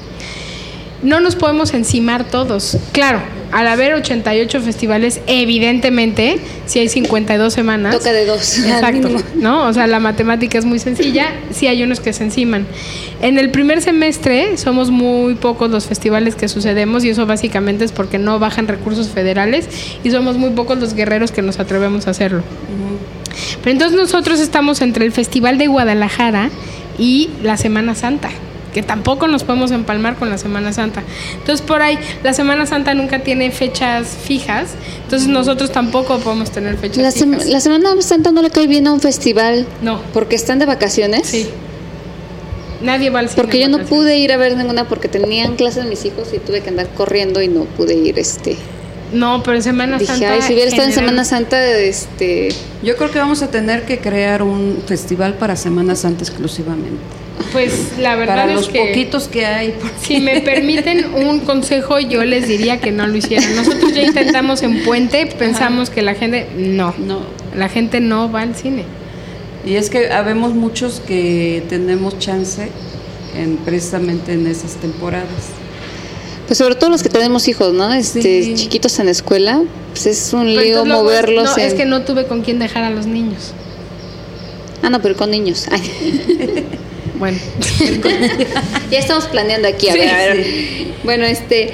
No nos podemos encimar todos. Claro, al haber 88 festivales, evidentemente, si hay 52 semanas... Toca de 2. Exacto, ¿no? O sea, la matemática es muy sencilla, sí hay unos que se enciman. En el primer semestre somos muy pocos los festivales que sucedemos, y eso básicamente es porque no bajan recursos federales, y somos muy pocos los guerreros que nos atrevemos a hacerlo. Uh-huh. Pero entonces nosotros estamos entre el Festival de Guadalajara y la Semana Santa, que tampoco nos podemos empalmar con la Semana Santa. Entonces, por ahí, la Semana Santa nunca tiene fechas fijas, entonces nosotros tampoco podemos tener fechas fijas. ¿La Semana Santa no le cae bien a un festival? No. ¿Porque están de vacaciones? Sí. Nadie va al cine. Porque yo no pude ir a ver ninguna porque tenían clases mis hijos y tuve que andar corriendo y no pude ir. No, pero en Semana Santa... Ay, si hubiera estado en Semana Santa, Yo creo que vamos a tener que crear un festival para Semana Santa exclusivamente. Pues la verdad para es los que poquitos que hay. Si me permiten un consejo, yo les diría que no lo hicieran. Nosotros ya intentamos en Puente, pensamos que la gente la gente no va al cine. Y es que habemos muchos que tenemos chance precisamente en esas temporadas. Pues sobre todo los que tenemos hijos, ¿no? Sí. Chiquitos en la escuela, pues es un lío moverlos. No, es que no tuve con quién dejar a los niños. Ah, no, pero con niños. Ay. Bueno, ya estamos planeando aquí, a ver. Bueno,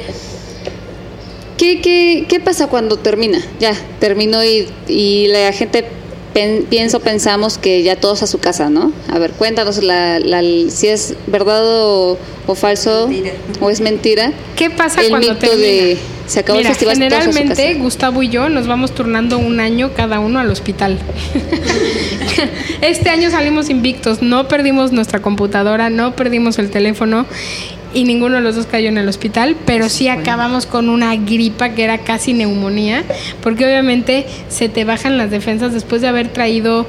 ¿qué pasa cuando termina? Ya, terminó y la gente pensamos que ya todos a su casa, ¿no? A ver, cuéntanos si es verdad o falso, mentira. O es mentira. ¿Qué pasa el cuando mito termina? Se acabó el festival. Generalmente Gustavo y yo nos vamos turnando un año cada uno al hospital. Este año salimos invictos, no perdimos nuestra computadora, no perdimos el teléfono y ninguno de los dos cayó en el hospital, pero sí acabamos con una gripa que era casi neumonía, porque obviamente se te bajan las defensas después de haber traído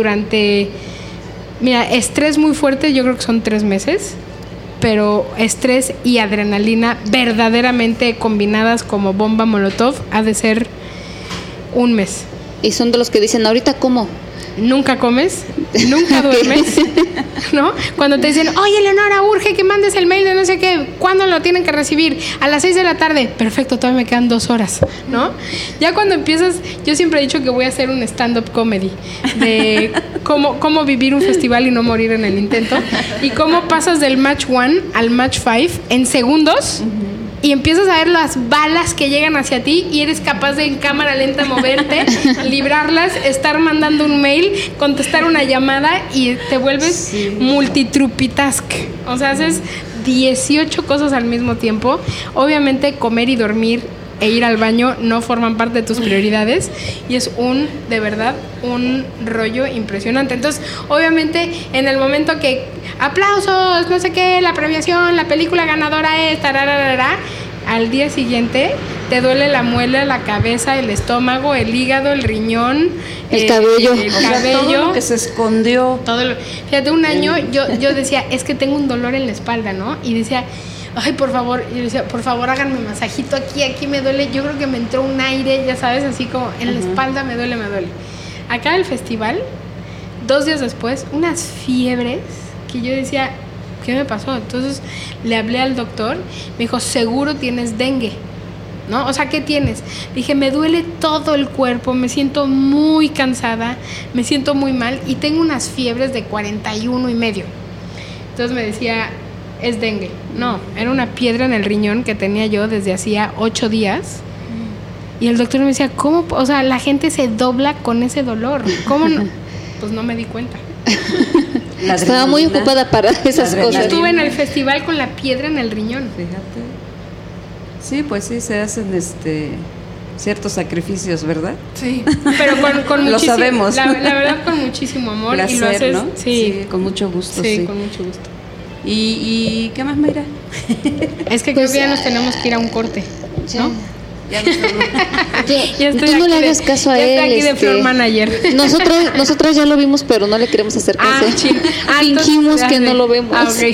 estrés muy fuerte, yo creo que son 3 meses, pero estrés y adrenalina verdaderamente combinadas como bomba molotov ha de ser 1 mes. Y son de los que dicen, ahorita ¿cómo? Nunca comes, nunca duermes, ¿no? Cuando te dicen, oye, Leonora, urge que mandes el mail de no sé qué, ¿cuándo lo tienen que recibir? A las 6 de la tarde, perfecto, todavía me quedan 2 horas, ¿no? Ya cuando empiezas, yo siempre he dicho que voy a hacer un stand-up comedy de cómo vivir un festival y no morir en el intento, y cómo pasas del match 1 al match 5 en segundos. Y empiezas a ver las balas que llegan hacia ti y eres capaz de en cámara lenta moverte, librarlas, estar mandando un mail, contestar una llamada y te vuelves multitrupitask. O sea, haces 18 cosas al mismo tiempo. Obviamente comer y dormir e ir al baño no forman parte de tus prioridades, y es de verdad, un rollo impresionante. Entonces, obviamente, en el momento que aplausos, no sé qué, la premiación, la película ganadora es, tarararara, al día siguiente te duele la muela, la cabeza, el estómago, el hígado, el riñón, el cabello. El O sea, cabello. todo lo que se escondió. Fíjate, un año yo decía, es que tengo un dolor en la espalda, ¿no? Y decía, ay, por favor, yo decía, por favor, háganme masajito aquí me duele. Yo creo que me entró un aire, ya sabes, así como en la espalda me duele. Acá el festival, 2 días después, unas fiebres que yo decía, ¿qué me pasó? Entonces le hablé al doctor, me dijo, seguro tienes dengue, ¿no? O sea, ¿qué tienes? Dije, me duele todo el cuerpo, me siento muy cansada, me siento muy mal y tengo unas fiebres de 41.5. Entonces me decía, es dengue. No, era una piedra en el riñón que tenía yo desde hacía 8 días. Y el doctor me decía, ¿cómo? O sea, la gente se dobla con ese dolor. ¿Cómo no? Pues no me di cuenta. Estaba muy ocupada para esas cosas. Estuve en el festival con la piedra en el riñón. Fíjate. Sí, pues sí, se hacen ciertos sacrificios, ¿verdad? Sí, pero con lo muchísimo, sabemos. La verdad, con muchísimo amor. Placer, y lo haces, ¿no? Sí, con mucho gusto. Sí, con mucho gusto. ¿Y qué más, Mayra? Es que creo que ya nos tenemos que ir a un corte, ¿no? Ya nos Tú no le hagas caso a él. Estoy aquí de floor manager. Nosotros ya lo vimos, pero no le queremos hacer caso. Fingimos que no lo vemos. Ok.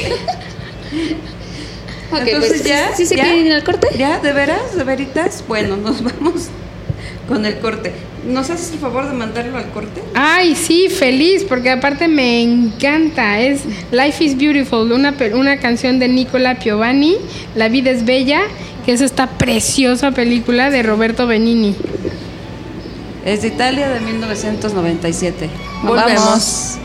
Okay, entonces pues, ya. ¿Sí se quieren ir al corte? ¿Ya? ¿De veras? ¿De veritas? Bueno, nos vamos con el corte. ¿Nos haces el favor de mandarlo al corte? Ay, sí, feliz, porque aparte me encanta. Es Life is Beautiful, una canción de Nicola Piovani, La vida es bella, que es esta preciosa película de Roberto Benigni. Es de Italia, de 1997. Volvemos.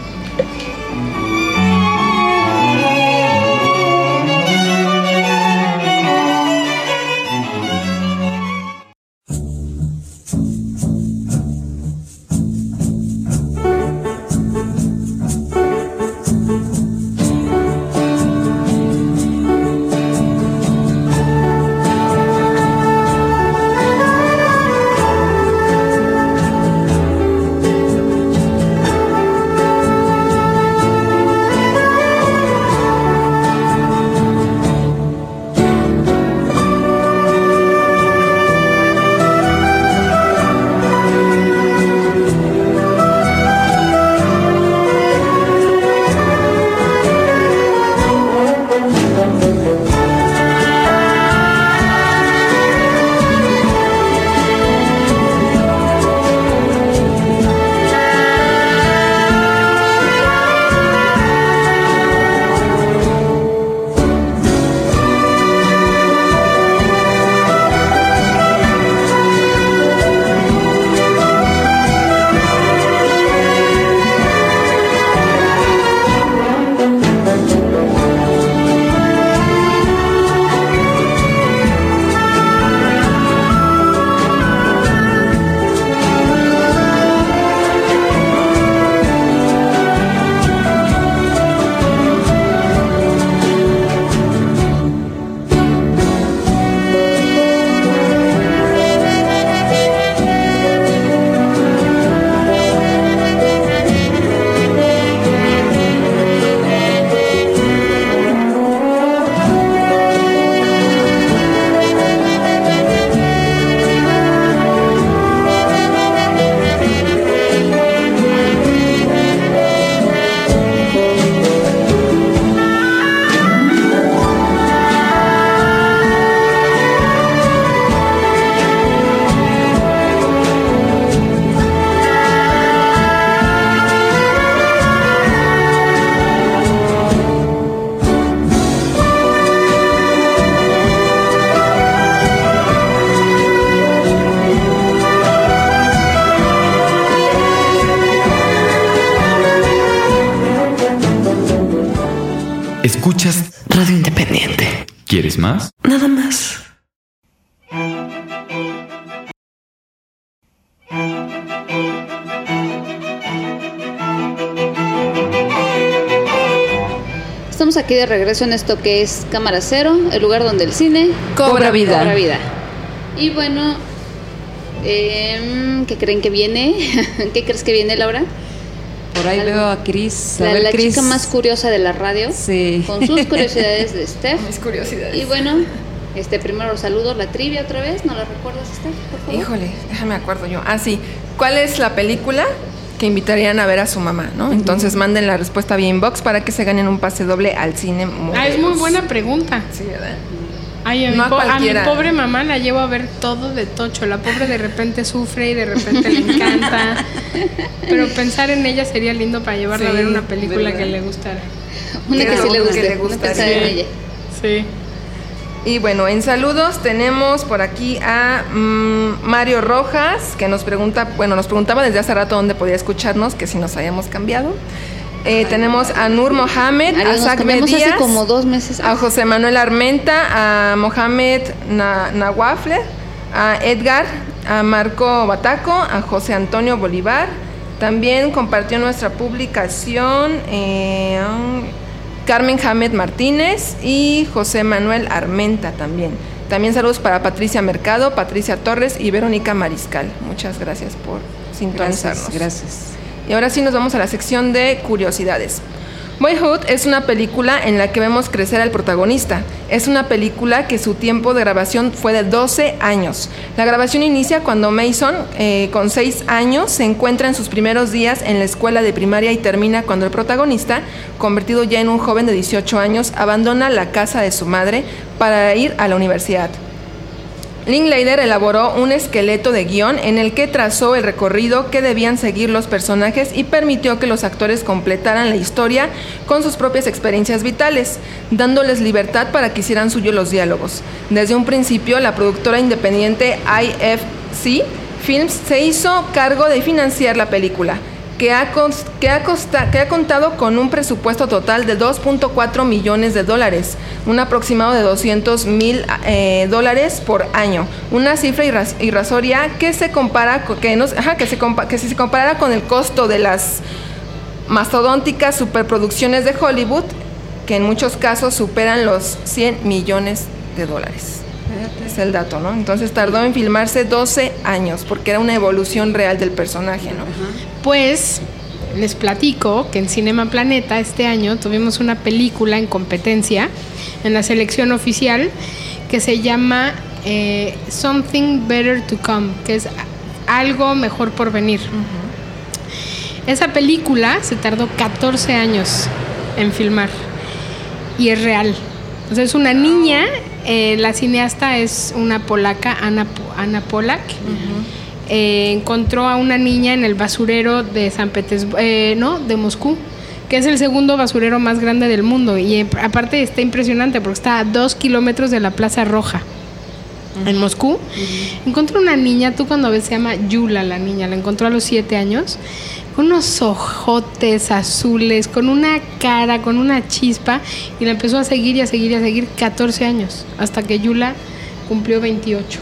Escuchas Radio Independiente. ¿Quieres más? Nada más. Estamos aquí de regreso en esto que es Cámara Cero, el lugar donde el cine Cobra vida. Cobra vida. Y bueno, ¿qué creen que viene? ¿Qué crees que viene, Laura? Por ahí veo a Cris. La chica más curiosa de la radio. Sí. Con sus curiosidades de Steph. Mis curiosidades. Y bueno, primero saludo la trivia otra vez. ¿No la recuerdas, Steph, por favor? Híjole, déjame acuerdo yo. Ah, sí. ¿Cuál es la película que invitarían a ver a su mamá, ¿no? Entonces manden la respuesta vía inbox para que se ganen un pase doble al cine. Es muy buena pregunta. Sí, ¿verdad? Ay, a, No a mi cualquiera. pobre mamá la llevo a ver todo de tocho. La pobre de repente sufre y de repente le encanta. Pero pensar en ella sería lindo para llevarla a ver una película ¿verdad? que le gustara. Una que sí le guste, que le no gustaría. pensar en ella. Sí. Y bueno, en saludos tenemos por aquí a Mario Rojas, que nos preguntaba desde hace rato dónde podía escucharnos, que si nos habíamos cambiado. Tenemos a Nur Mohamed, Mario, a nos Zach cambiamos Díaz, hace como 2 meses. a José Manuel Armenta, a Mohamed Nawafle, a Edgar, a Marco Bataco, a José Antonio Bolívar. También compartió nuestra publicación Carmen Hamed Martínez y José Manuel Armenta también. También saludos para Patricia Mercado, Patricia Torres y Verónica Mariscal. Muchas gracias por sintonizarnos. Gracias. Y ahora sí nos vamos a la sección de curiosidades. Boyhood es una película en la que vemos crecer al protagonista. Es una película que su tiempo de grabación fue de 12 años. La grabación inicia cuando Mason, con 6 años, se encuentra en sus primeros días en la escuela de primaria y termina cuando el protagonista, convertido ya en un joven de 18 años, abandona la casa de su madre para ir a la universidad. Linklater elaboró un esqueleto de guión en el que trazó el recorrido que debían seguir los personajes y permitió que los actores completaran la historia con sus propias experiencias vitales, dándoles libertad para que hicieran suyo los diálogos. Desde un principio, la productora independiente IFC Films se hizo cargo de financiar la película, que ha contado con un presupuesto total de $2.4 millones, un aproximado de $200,000 por año, una cifra irrisoria que se comparara con el costo de las mastodónticas superproducciones de Hollywood, que en muchos casos superan los $100 millones. Es el dato, ¿no? Entonces tardó en filmarse 12 años porque era una evolución real del personaje, ¿no? Pues les platico que en Cinema Planeta este año tuvimos una película en competencia en la selección oficial que se llama Something Better to Come, que es algo mejor por venir. Esa película se tardó 14 años en filmar y es real. O sea, es una niña, la cineasta es una polaca, Anna Polak. Encontró a una niña en el basurero de San Petersburgo, de Moscú, que es el segundo basurero más grande del mundo. Y aparte está impresionante porque está a 2 kilómetros de la Plaza Roja, en Moscú. Encontró una niña, tú cuando ves, se llama Yula la niña, la encontró a los 7 años, con unos ojotes azules, con una cara, con una chispa, y la empezó a seguir y a seguir y a seguir 14 años, hasta que Yula cumplió 28.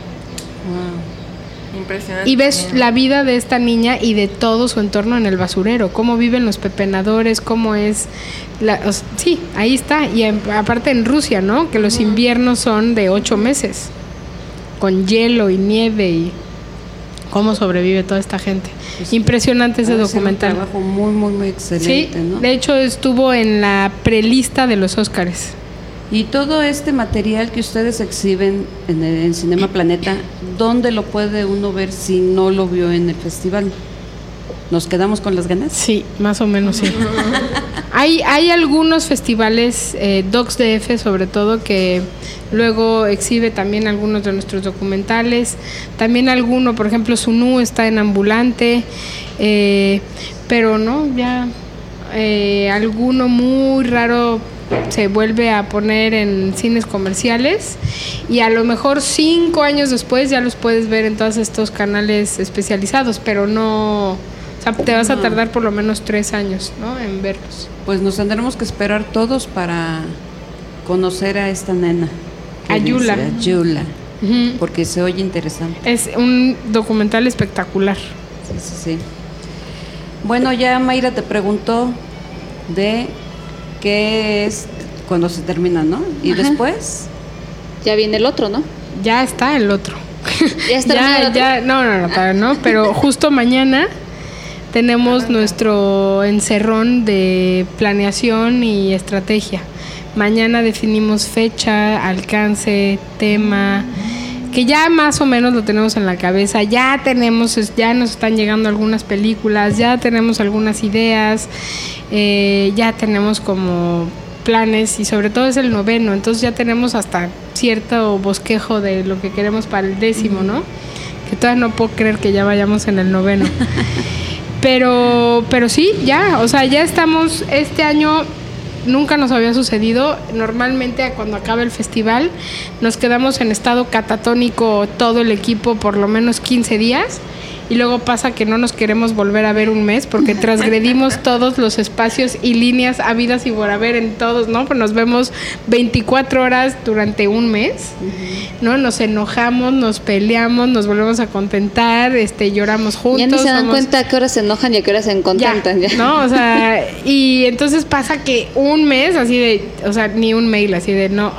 Wow. Impresionante. Y ves la vida de esta niña y de todo su entorno en el basurero, cómo viven los pepenadores, cómo es sí, ahí está. Y aparte en Rusia, ¿no? Que los inviernos son de 8 meses, con hielo y nieve, y cómo sobrevive toda esta gente. Pues, impresionante ese documental. Un trabajo muy, muy, muy excelente, sí, ¿no? De hecho estuvo en la prelista de los Óscares. Y todo este material que ustedes exhiben en Cinema Planeta, ¿dónde lo puede uno ver si no lo vio en el festival? ¿Nos quedamos con las ganas? Sí, más o menos sí. Hay algunos festivales, Docs DF sobre todo, que luego exhibe también algunos de nuestros documentales. También alguno, por ejemplo, Sunú está en Ambulante, pero no, ya alguno muy raro se vuelve a poner en cines comerciales, y a lo mejor 5 años después ya los puedes ver en todos estos canales especializados, pero no, o sea, te vas a tardar por lo menos 3 años, ¿no?, en verlos. Pues nos tendremos que esperar todos para conocer a esta nena, a Yula. Porque se oye interesante. Es un documental espectacular. Sí. Bueno, ya Mayra te preguntó de qué es cuando se termina, ¿no? Y después ya viene el otro, ¿no? Ya está el otro. ¿Ya está terminado? No, todavía no, pero justo mañana tenemos nuestro encerrón de planeación y estrategia. Mañana definimos fecha, alcance, tema, que ya más o menos lo tenemos en la cabeza. Ya nos están llegando algunas películas, ya tenemos algunas ideas, ya tenemos como planes, y sobre todo es el 9º, entonces ya tenemos hasta cierto bosquejo de lo que queremos para el 10º, ¿no? Que todavía no puedo creer que ya vayamos en el 9º. Pero sí, ya, o sea, ya estamos, este año nunca nos había sucedido. Normalmente cuando acaba el festival nos quedamos en estado catatónico todo el equipo por lo menos 15 días. Y luego pasa que no nos queremos volver a ver un mes porque transgredimos todos los espacios y líneas habidas y por haber en todos, ¿no? Pues nos vemos 24 horas durante un mes, ¿no? Nos enojamos, nos peleamos, nos volvemos a contentar, lloramos juntos. Ya ni se dan cuenta a qué horas se enojan y a qué horas se contentan. Ya, ¿no? O sea, y entonces pasa que un mes así de, o sea, ni un mail así de, no,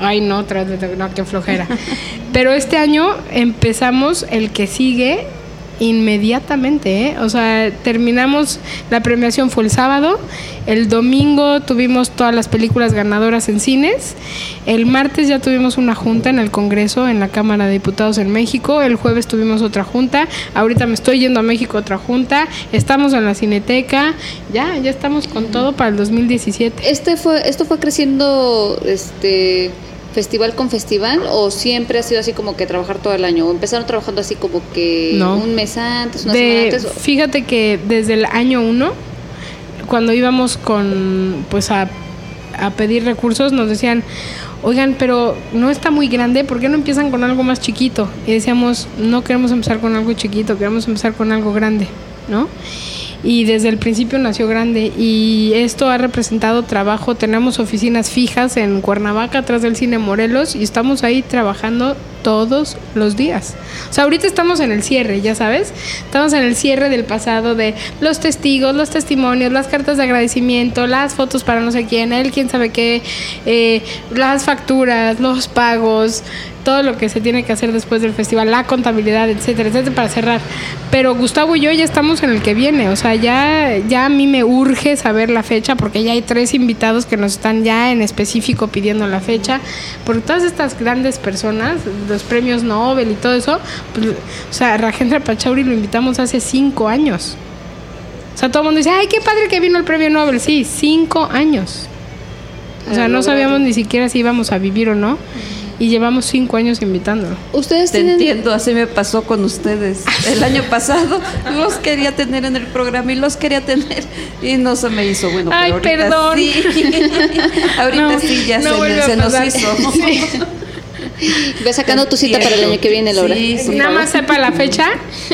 qué flojera. Pero este año empezamos el que sigue inmediatamente, o sea, terminamos, la premiación fue el sábado, el domingo tuvimos todas las películas ganadoras en cines, el martes ya tuvimos una junta en el Congreso, en la Cámara de Diputados en México, el jueves tuvimos otra junta, ahorita me estoy yendo a México otra junta, estamos en la Cineteca, ya estamos con todo para el 2017. ¿Esto fue creciendo festival con festival, o siempre ha sido así como que trabajar todo el año, o empezaron trabajando así como que un mes antes, una semana antes? Fíjate que desde el año 1, cuando íbamos a pedir recursos, nos decían, oigan, pero no está muy grande, ¿por qué no empiezan con algo más chiquito? Y decíamos, no queremos empezar con algo chiquito, queremos empezar con algo grande, ¿no? Y desde el principio nació grande, y esto ha representado trabajo. Tenemos oficinas fijas en Cuernavaca, atrás del Cine Morelos, y estamos ahí trabajando todos los días. O sea, ahorita estamos en el cierre, ya sabes, estamos en el cierre del pasado, de los testigos, los testimonios, las cartas de agradecimiento, las fotos para no sé quién, quién sabe qué, las facturas, los pagos, todo lo que se tiene que hacer después del festival, la contabilidad, etcétera, etcétera, para cerrar. Pero Gustavo y yo ya estamos en el que viene, o sea, ya a mí me urge saber la fecha, porque ya hay 3 invitados que nos están ya en específico pidiendo la fecha, porque todas estas grandes personas, los premios Nobel y todo eso, pues, o sea, Rajendra Pachauri lo invitamos hace 5 años. O sea, todo el mundo dice, ay, qué padre que vino el premio Nobel. Sí, 5 años. O sea, no sabíamos ni siquiera si íbamos a vivir o no. Y llevamos 5 años invitándolo. Ustedes entiendo, así me pasó con ustedes. El año pasado los quería tener en el programa y los quería tener y no se me hizo. Bueno, ay, pero ahorita perdón. Sí. Ahorita no, sí, ya no se nos hizo. Sí. Ve sacando tu cita para el año que viene, Laura. Sí, nada más sepa la fecha.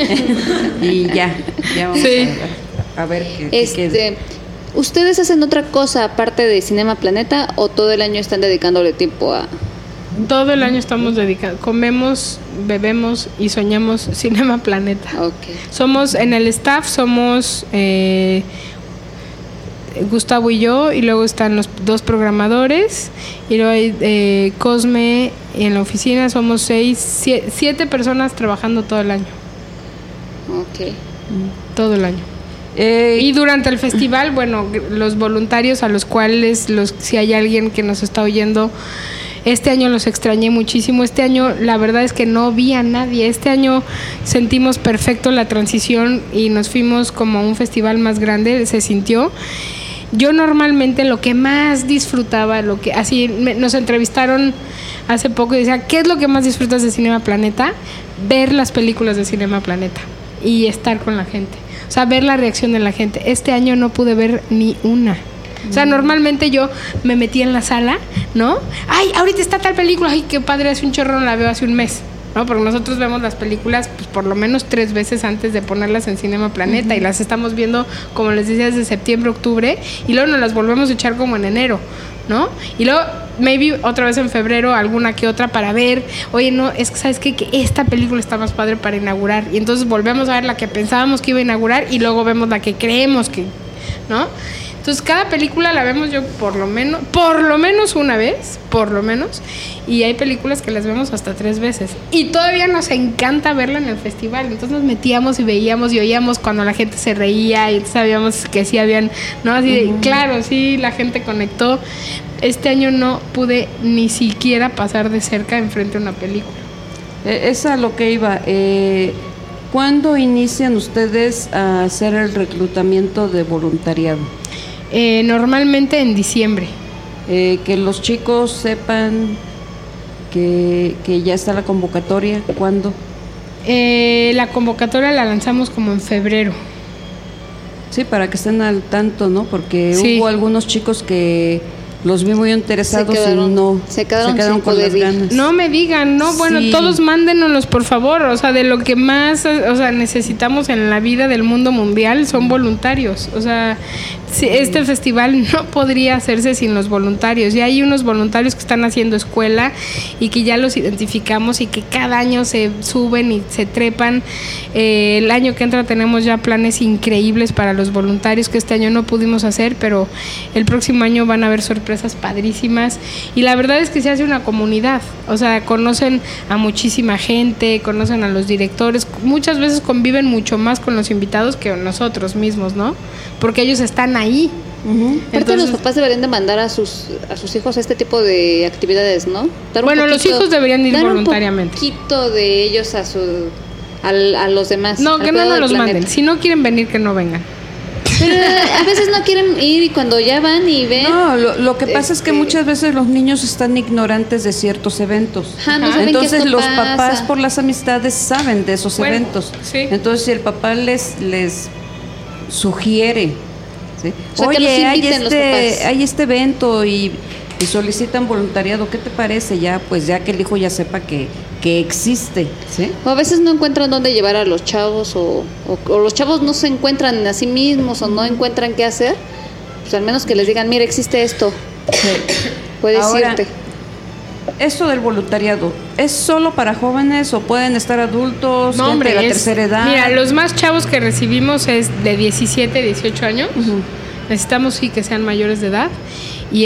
Y ya vamos a ver qué ¿Ustedes hacen otra cosa aparte de Cinema Planeta o todo el año están dedicándole tiempo a...? Todo el año estamos dedicados, comemos, bebemos y soñamos Cinema Planeta. Okay. Somos, en el staff somos Gustavo y yo, y luego están los 2 programadores, y luego hay Cosme, y en la oficina somos 7 personas trabajando todo el año. Okay. Todo el año. Y durante el festival, bueno, los voluntarios a los cuales, si hay alguien que nos está oyendo, este año los extrañé muchísimo. Este año la verdad es que no vi a nadie. Este año sentimos perfecto la transición y nos fuimos como a un festival más grande, se sintió. Yo normalmente lo que más disfrutaba, nos entrevistaron hace poco y decía, ¿qué es lo que más disfrutas de Cinema Planeta? Ver las películas de Cinema Planeta y estar con la gente. O sea, ver la reacción de la gente. Este año no pude ver ni una. O sea, normalmente yo me metí en la sala, ¿no? Ay, ahorita está tal película, ay, qué padre, hace un chorro, no la veo hace un mes, ¿no? Porque nosotros vemos las películas pues por lo menos 3 veces antes de ponerlas en Cinema Planeta, y las estamos viendo, como les decía, desde septiembre, octubre, y luego nos las volvemos a echar como en enero, ¿no? Y luego, maybe otra vez en febrero, alguna que otra para ver, oye, no, es que ¿sabes qué? Que esta película está más padre para inaugurar, y entonces volvemos a ver la que pensábamos que iba a inaugurar, y luego vemos la que creemos que, ¿no? Entonces cada película la vemos yo por lo menos una vez, por lo menos, y hay películas que las vemos hasta 3 veces. Y todavía nos encanta verla en el festival. Entonces nos metíamos y veíamos y oíamos cuando la gente se reía y sabíamos que sí habían, ¿no? Así de, claro, sí, la gente conectó. Este año no pude ni siquiera pasar de cerca enfrente a una película. Es a lo que iba. ¿Cuándo inician ustedes a hacer el reclutamiento de voluntariado? Normalmente en diciembre. Que los chicos sepan que ya está la convocatoria. ¿Cuándo? La convocatoria la lanzamos como en febrero. Sí, para que estén al tanto, ¿no? Porque Sí. hubo algunos chicos que los vi muy interesados se quedaron y sin con las poder ir. ganas. No me digan, no, bueno, Sí. todos mándenoslos, por favor. O sea, de lo que más, o sea, necesitamos en la vida del mundo mundial son voluntarios. O sea, sí, este festival no podría hacerse sin los voluntarios. Y hay unos voluntarios que están haciendo escuela y que ya los identificamos y que cada año se suben y se trepan. El año que entra tenemos ya planes increíbles para los voluntarios que este año no pudimos hacer, pero el próximo año van a haber sorpresas padrísimas. Y la verdad es que se hace una comunidad. O sea, conocen a muchísima gente, conocen a los directores. Muchas veces conviven mucho más con los invitados que nosotros mismos, ¿no? Porque ellos están ahí. Aparte, los papás deberían de mandar a sus hijos a este tipo de actividades, ¿no? Bueno, los hijos deberían ir voluntariamente. Un poquito de ellos a los demás. No, que no nos los manden. Si no quieren venir, que no vengan. Pero a veces no quieren ir y cuando ya van y ven... No, lo que pasa es que muchas veces los niños están ignorantes de ciertos eventos. No saben entonces que esto los pasa. papás por las amistades saben de esos eventos. Sí. Entonces si el papá les sugiere, ¿sí? O sea, que los oye, inviten los papás. hay este evento y solicitan voluntariado, ¿qué te parece? Ya pues ya que el hijo ya sepa que existe, ¿sí? O a veces no encuentran dónde llevar a los chavos o los chavos no se encuentran a sí mismos o no encuentran qué hacer, pues al menos que les digan, mira, existe esto. Puedes Ahora, irte. Esto del voluntariado, ¿es solo para jóvenes o pueden estar adultos, No, gente hombre, de la tercera edad? Mira, los más chavos que recibimos es de 17, 18 años. Necesitamos sí que sean mayores de edad. Y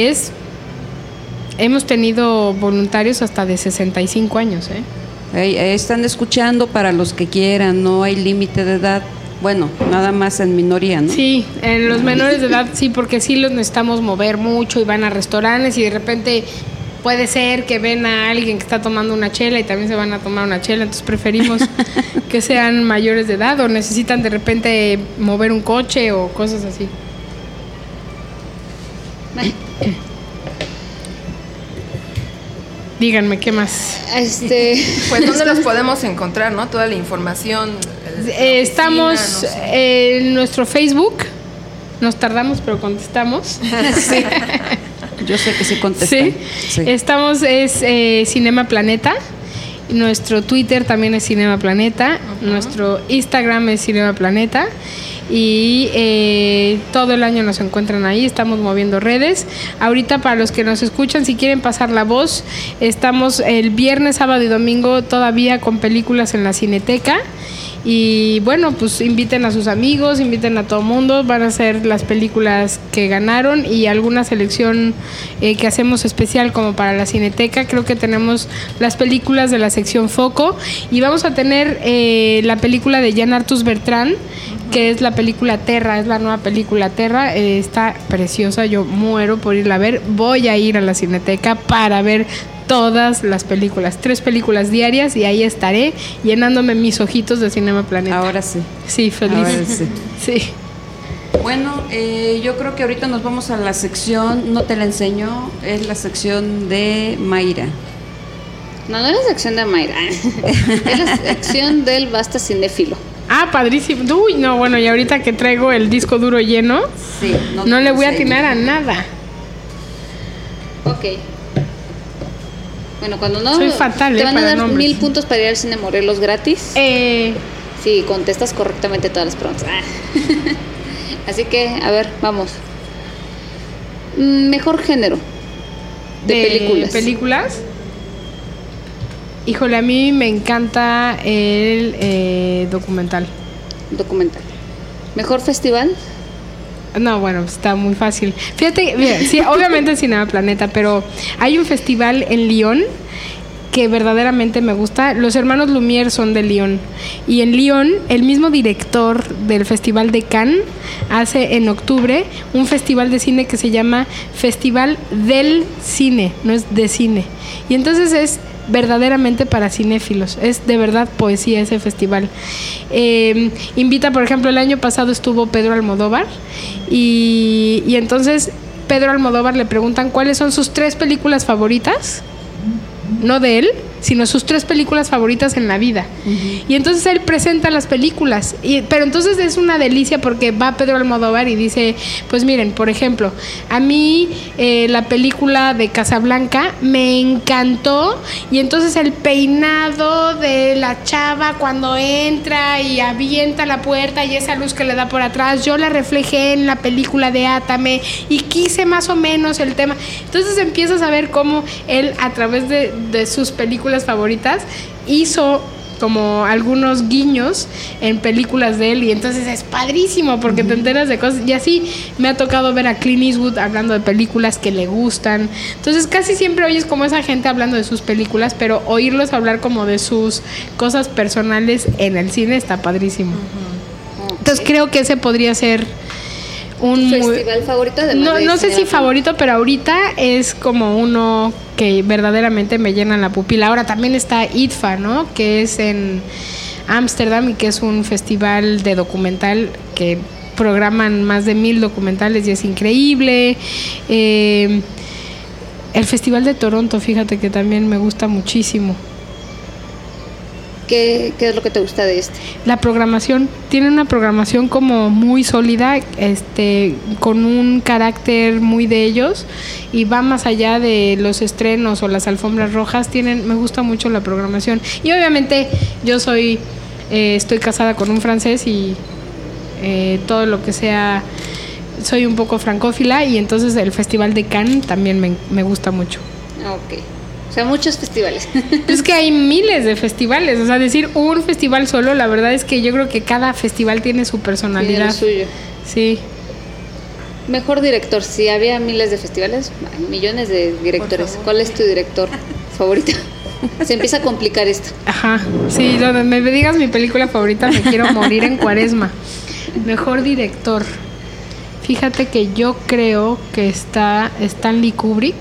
hemos tenido voluntarios hasta de 65 años, Están escuchando para los que quieran, no hay límite de edad. Bueno, nada más en minoría, ¿no? Sí, en los menores de edad sí, porque sí los necesitamos mover mucho y van a restaurantes y de repente puede ser que ven a alguien que está tomando una chela y también se van a tomar una chela, entonces preferimos que sean mayores de edad o necesitan de repente mover un coche o cosas así. Díganme, ¿qué más? Pues, ¿dónde los podemos encontrar, no? Toda la información. Estamos en nuestro Facebook. Nos tardamos, pero contestamos. Sí. Yo sé que sí contestan. Sí. Estamos, Cinema Planeta. Nuestro Twitter también es Cinema Planeta. Nuestro Instagram es Cinema Planeta. Y todo el año nos encuentran ahí, estamos moviendo redes. Ahorita para los que nos escuchan, si quieren pasar la voz, estamos el viernes, sábado y domingo todavía con películas en la Cineteca. Y bueno, pues inviten a sus amigos, inviten a todo el mundo. Van a ser las películas que ganaron y alguna selección que hacemos especial como para la Cineteca. Creo que tenemos las películas de la sección Foco y vamos a tener la película de Jean Arthus Bertrand, que es la película Terra, es la nueva película Terra. Está preciosa, yo muero por irla a ver. Voy a ir a la Cineteca para ver todas las películas, 3 películas diarias, y ahí estaré llenándome mis ojitos de Cinema Planeta. Ahora sí. Sí, feliz. Ahora sí. Sí. Bueno, yo creo que ahorita nos vamos a la sección, no te la enseño, es la sección de Mayra. No es la sección de Mayra, es la sección del Basta Cinéfilo. Ah, padrísimo. Uy, no, bueno, y ahorita que traigo el disco duro lleno, sí, no le voy a atinar a nada. Ok. Bueno, cuando no... Soy fatal, te van a para dar nombres. 1000 puntos para ir al Cine Morelos gratis. Sí, contestas correctamente todas las preguntas. Así que, a ver, vamos. Mejor género de películas. Híjole, a mí me encanta el documental. Documental. Mejor festival. No, bueno, está muy fácil. Fíjate, mira, sí, obviamente Cinema Planeta, pero hay un festival en Lyon que verdaderamente me gusta. Los hermanos Lumière son de Lyon. Y en Lyon, el mismo director del Festival de Cannes hace en octubre un festival de cine que se llama Festival del Cine, no es de cine. Y entonces es verdaderamente para cinéfilos. Es de verdad poesía ese festival. Invita, por ejemplo, el año pasado estuvo Pedro Almodóvar y entonces Pedro Almodóvar le preguntan cuáles son sus 3 películas favoritas. No de él, sino sus 3 películas favoritas en la vida. Y entonces él presenta las películas. Pero entonces es una delicia porque va Pedro Almodóvar y dice, pues miren, por ejemplo, a mí la película de Casablanca me encantó. Y entonces el peinado de la chava cuando entra y avienta la puerta y esa luz que le da por atrás, yo la reflejé en la película de Átame y quise más o menos el tema. Entonces empiezas a ver cómo él, a través de sus películas favoritas, hizo como algunos guiños en películas de él y entonces es padrísimo porque te enteras de cosas. Y así me ha tocado ver a Clint Eastwood hablando de películas que le gustan. Entonces casi siempre oyes como esa gente hablando de sus películas, pero oírlos hablar como de sus cosas personales en el cine está padrísimo. Entonces creo que ese podría ser un festival favorito. No sé si favorito, pero ahorita es como uno que verdaderamente me llena la pupila. Ahora también está IDFA, ¿no? Que es en Ámsterdam y que es un festival de documental que programan más de 1000 documentales y es increíble. El Festival de Toronto, fíjate que también me gusta muchísimo. ¿Qué es lo que te gusta de este? La programación. Tiene una programación como muy sólida, con un carácter muy de ellos y va más allá de los estrenos o las alfombras rojas. Me gusta mucho la programación. Y obviamente yo estoy casada con un francés y todo lo que sea, soy un poco francófila y entonces el Festival de Cannes también me gusta mucho. Ok. O sea, muchos festivales. Es que hay miles de festivales. O sea, decir un festival solo, la verdad es que yo creo que cada festival tiene su personalidad. Tiene lo suyo. Sí. Mejor director. Si había miles de festivales, hay millones de directores. ¿Cuál es tu director favorito? Se empieza a complicar esto. Ajá. Sí, donde me digas mi película favorita, me quiero morir en cuaresma. Mejor director. Fíjate que yo creo que está Stanley Kubrick.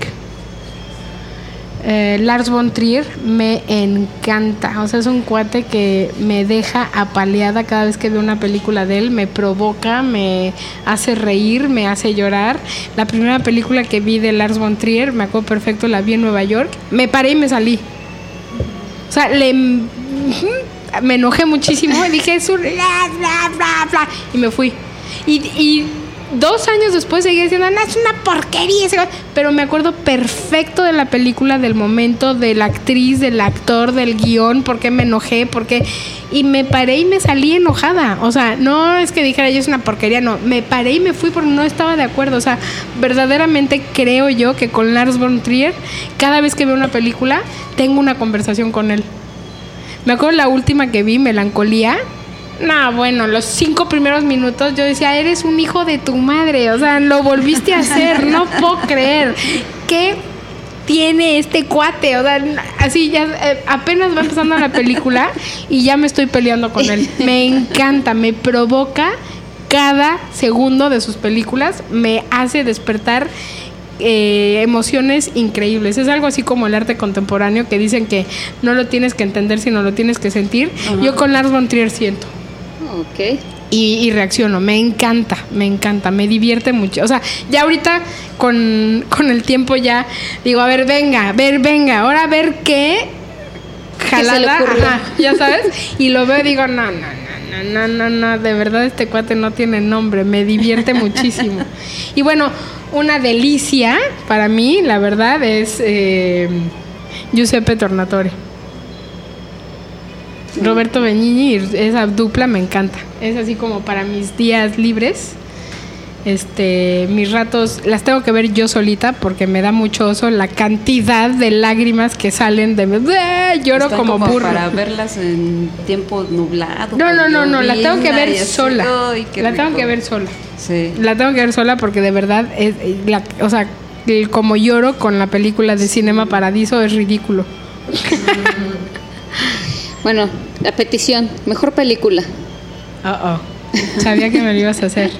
Lars von Trier me encanta, o sea, es un cuate que me deja apaleada cada vez que veo una película de él, me provoca, me hace reír, me hace llorar. La primera película que vi de Lars von Trier, me acuerdo perfecto, la vi en Nueva York, me paré y me salí. O sea, me enojé muchísimo y dije, es un bla, bla, bla, bla, y me fui. Y 2 años después seguía diciendo, no, es una porquería. Pero me acuerdo perfecto de la película, del momento, de la actriz, del actor, del guión, por qué me enojé, y me paré y me salí enojada. O sea, no es que dijera yo es una porquería, no, me paré y me fui porque no estaba de acuerdo. O sea, verdaderamente creo yo que con Lars von Trier, cada vez que veo una película, tengo una conversación con él. Me acuerdo la última que vi, Melancolía. No, bueno, los 5 primeros minutos yo decía, eres un hijo de tu madre, o sea, lo volviste a hacer, no puedo creer. ¿Qué tiene este cuate? O sea, así ya apenas va empezando la película y ya me estoy peleando con él. Me encanta, me provoca cada segundo de sus películas, me hace despertar emociones increíbles. Es algo así como el arte contemporáneo que dicen que no lo tienes que entender, sino lo tienes que sentir. Uh-huh. Yo con Lars von Trier siento. Ok. Y reacciono, me encanta, me divierte mucho. O sea, ya ahorita con el tiempo ya digo, a ver, venga, ahora a ver qué jalada, ajá, ya sabes, y lo veo y digo, no, de verdad este cuate no tiene nombre, me divierte muchísimo. Y bueno, una delicia para mí, la verdad, es Giuseppe Tornatore. Roberto Benigni, esa dupla me encanta. Es así como para mis días libres. mis ratos las tengo que ver yo solita porque me da mucho oso la cantidad de lágrimas que salen de mí. Lloro Están como burro. Para verlas en tiempo nublado. No, la tengo que ver y así, sola. ay, qué La rico. tengo que ver sola. Sí. La tengo que ver sola porque de verdad, o sea, como lloro con la película de Cinema Paradiso es ridículo. Bueno, la petición, mejor película. Sabía que me lo ibas a hacer.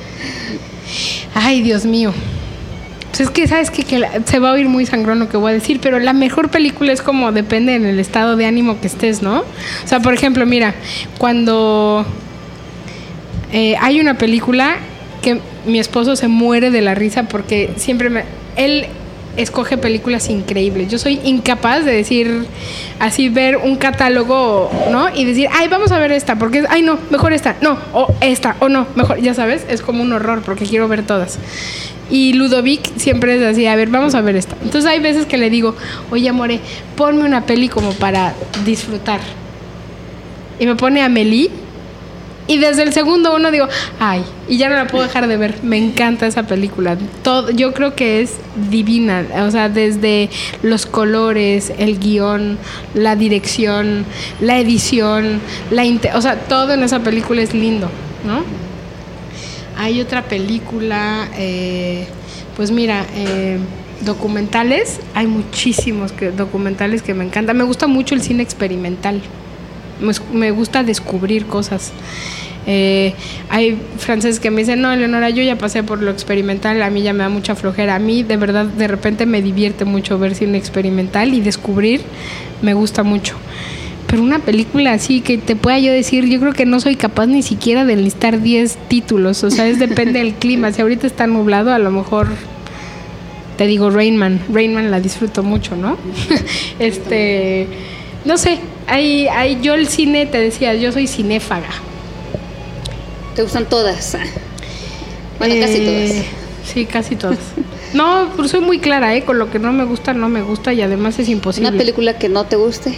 Ay, Dios mío. Pues es que, ¿sabes qué? Se va a oír muy sangrón lo que voy a decir, pero la mejor película es como depende en el estado de ánimo que estés, ¿no? O sea, por ejemplo, mira, cuando hay una película que mi esposo se muere de la risa porque siempre él escoge películas increíbles. Yo soy incapaz de decir, así ver un catálogo, ¿no? Y decir, ay, vamos a ver esta, porque, ay, no, mejor esta, no, o esta, o no, mejor, ya sabes, es como un horror porque quiero ver todas. Y Ludovic siempre es así, a ver, vamos a ver esta. Entonces hay veces que le digo, oye, amore, ponme una peli como para disfrutar. Y me pone Amélie. Y desde el segundo uno digo, ay, y ya no la puedo dejar de ver. Me encanta esa película. Todo, yo creo que es divina. O sea, desde los colores, el guión, la dirección, la edición, o sea, todo en esa película es lindo, ¿no? Hay otra película, pues mira, documentales. Hay muchísimos documentales que me encantan. Me gusta mucho el cine experimental. Me gusta descubrir cosas. Hay franceses que me dicen, no, Eleonora, yo ya pasé por lo experimental, a mí ya me da mucha flojera. A mí, de verdad, de repente me divierte mucho ver cine experimental y descubrir me gusta mucho. Pero una película así que te pueda yo decir, yo creo que no soy capaz ni siquiera de enlistar 10 títulos. O sea, depende del clima. Si ahorita está nublado, a lo mejor te digo Rain Man la disfruto mucho, ¿no? No sé, yo el cine, te decía, yo soy cinéfaga. ¿Te gustan todas? Bueno, casi todas. Sí, casi todas. No, pues soy muy clara, con lo que no me gusta y además es imposible. ¿Una película que no te guste?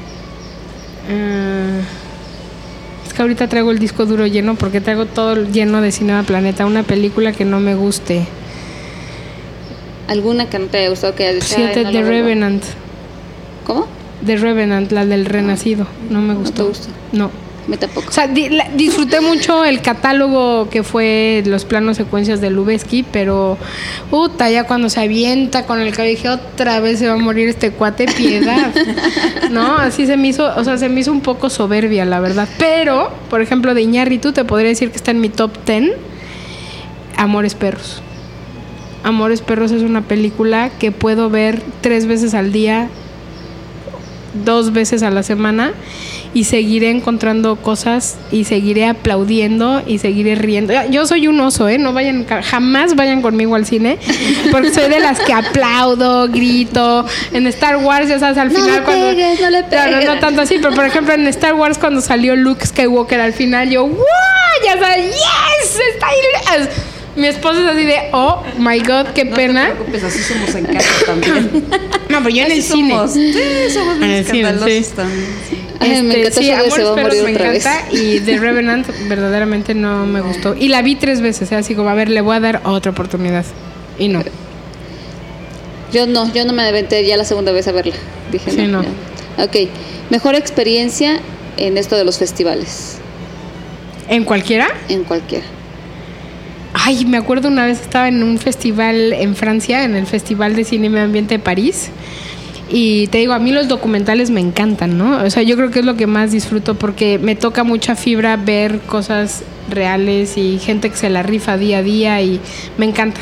Es que ahorita traigo el disco duro lleno porque traigo todo lleno de Cinema Planeta. Una película que no me guste. ¿Alguna que no te haya gustado que haya dicho? Sí, The Revenant. ¿Cómo? The Revenant, la del Renacido. No me gustó. ¿No te gustó? No. Me tampoco. O sea, disfruté mucho el catálogo que fue los planos secuencias de Lubezki, pero ya cuando se avienta con el cabello, dije, otra vez se va a morir este cuate, piedad. ¿No? Así se me hizo, se me hizo un poco soberbia, la verdad. Pero, por ejemplo, de Iñárritu te podría decir que está en mi top 10, Amores Perros. Amores Perros es una película que puedo ver 3 veces al día, 2 veces a la semana, y seguiré encontrando cosas y seguiré aplaudiendo y seguiré riendo. Yo soy un oso, no vayan, jamás vayan conmigo al cine, porque soy de las que aplaudo, grito. En Star Wars, ya sabes, al final no le pegues. No tanto así, pero por ejemplo en Star Wars cuando salió Luke Skywalker al final, yo ¡wow! Ya sabes, ¡yes! Está ahí. Mi esposo es así de, oh my God, qué pena. No te preocupes, así somos en casa también. No, pero yo en el cine. Sí, somos muy escandalosos sí. también. Sí. Ay, me encanta sí, eso de se va a morir me otra encanta vez. y The Revenant verdaderamente no me gustó. Y la vi 3 veces, así como, a ver, le voy a dar otra oportunidad. Y no. Yo no me aventé ya la segunda vez a verla. Dije, sí, no. Ya. Ok, mejor experiencia en esto de los festivales. ¿En cualquiera? En cualquiera. Ay, me acuerdo una vez estaba en un festival en Francia, en el Festival de Cine y Medio Ambiente de París. Y te digo, a mí los documentales me encantan, ¿no? O sea, yo creo que es lo que más disfruto porque me toca mucha fibra ver cosas reales y gente que se la rifa día a día y me encanta.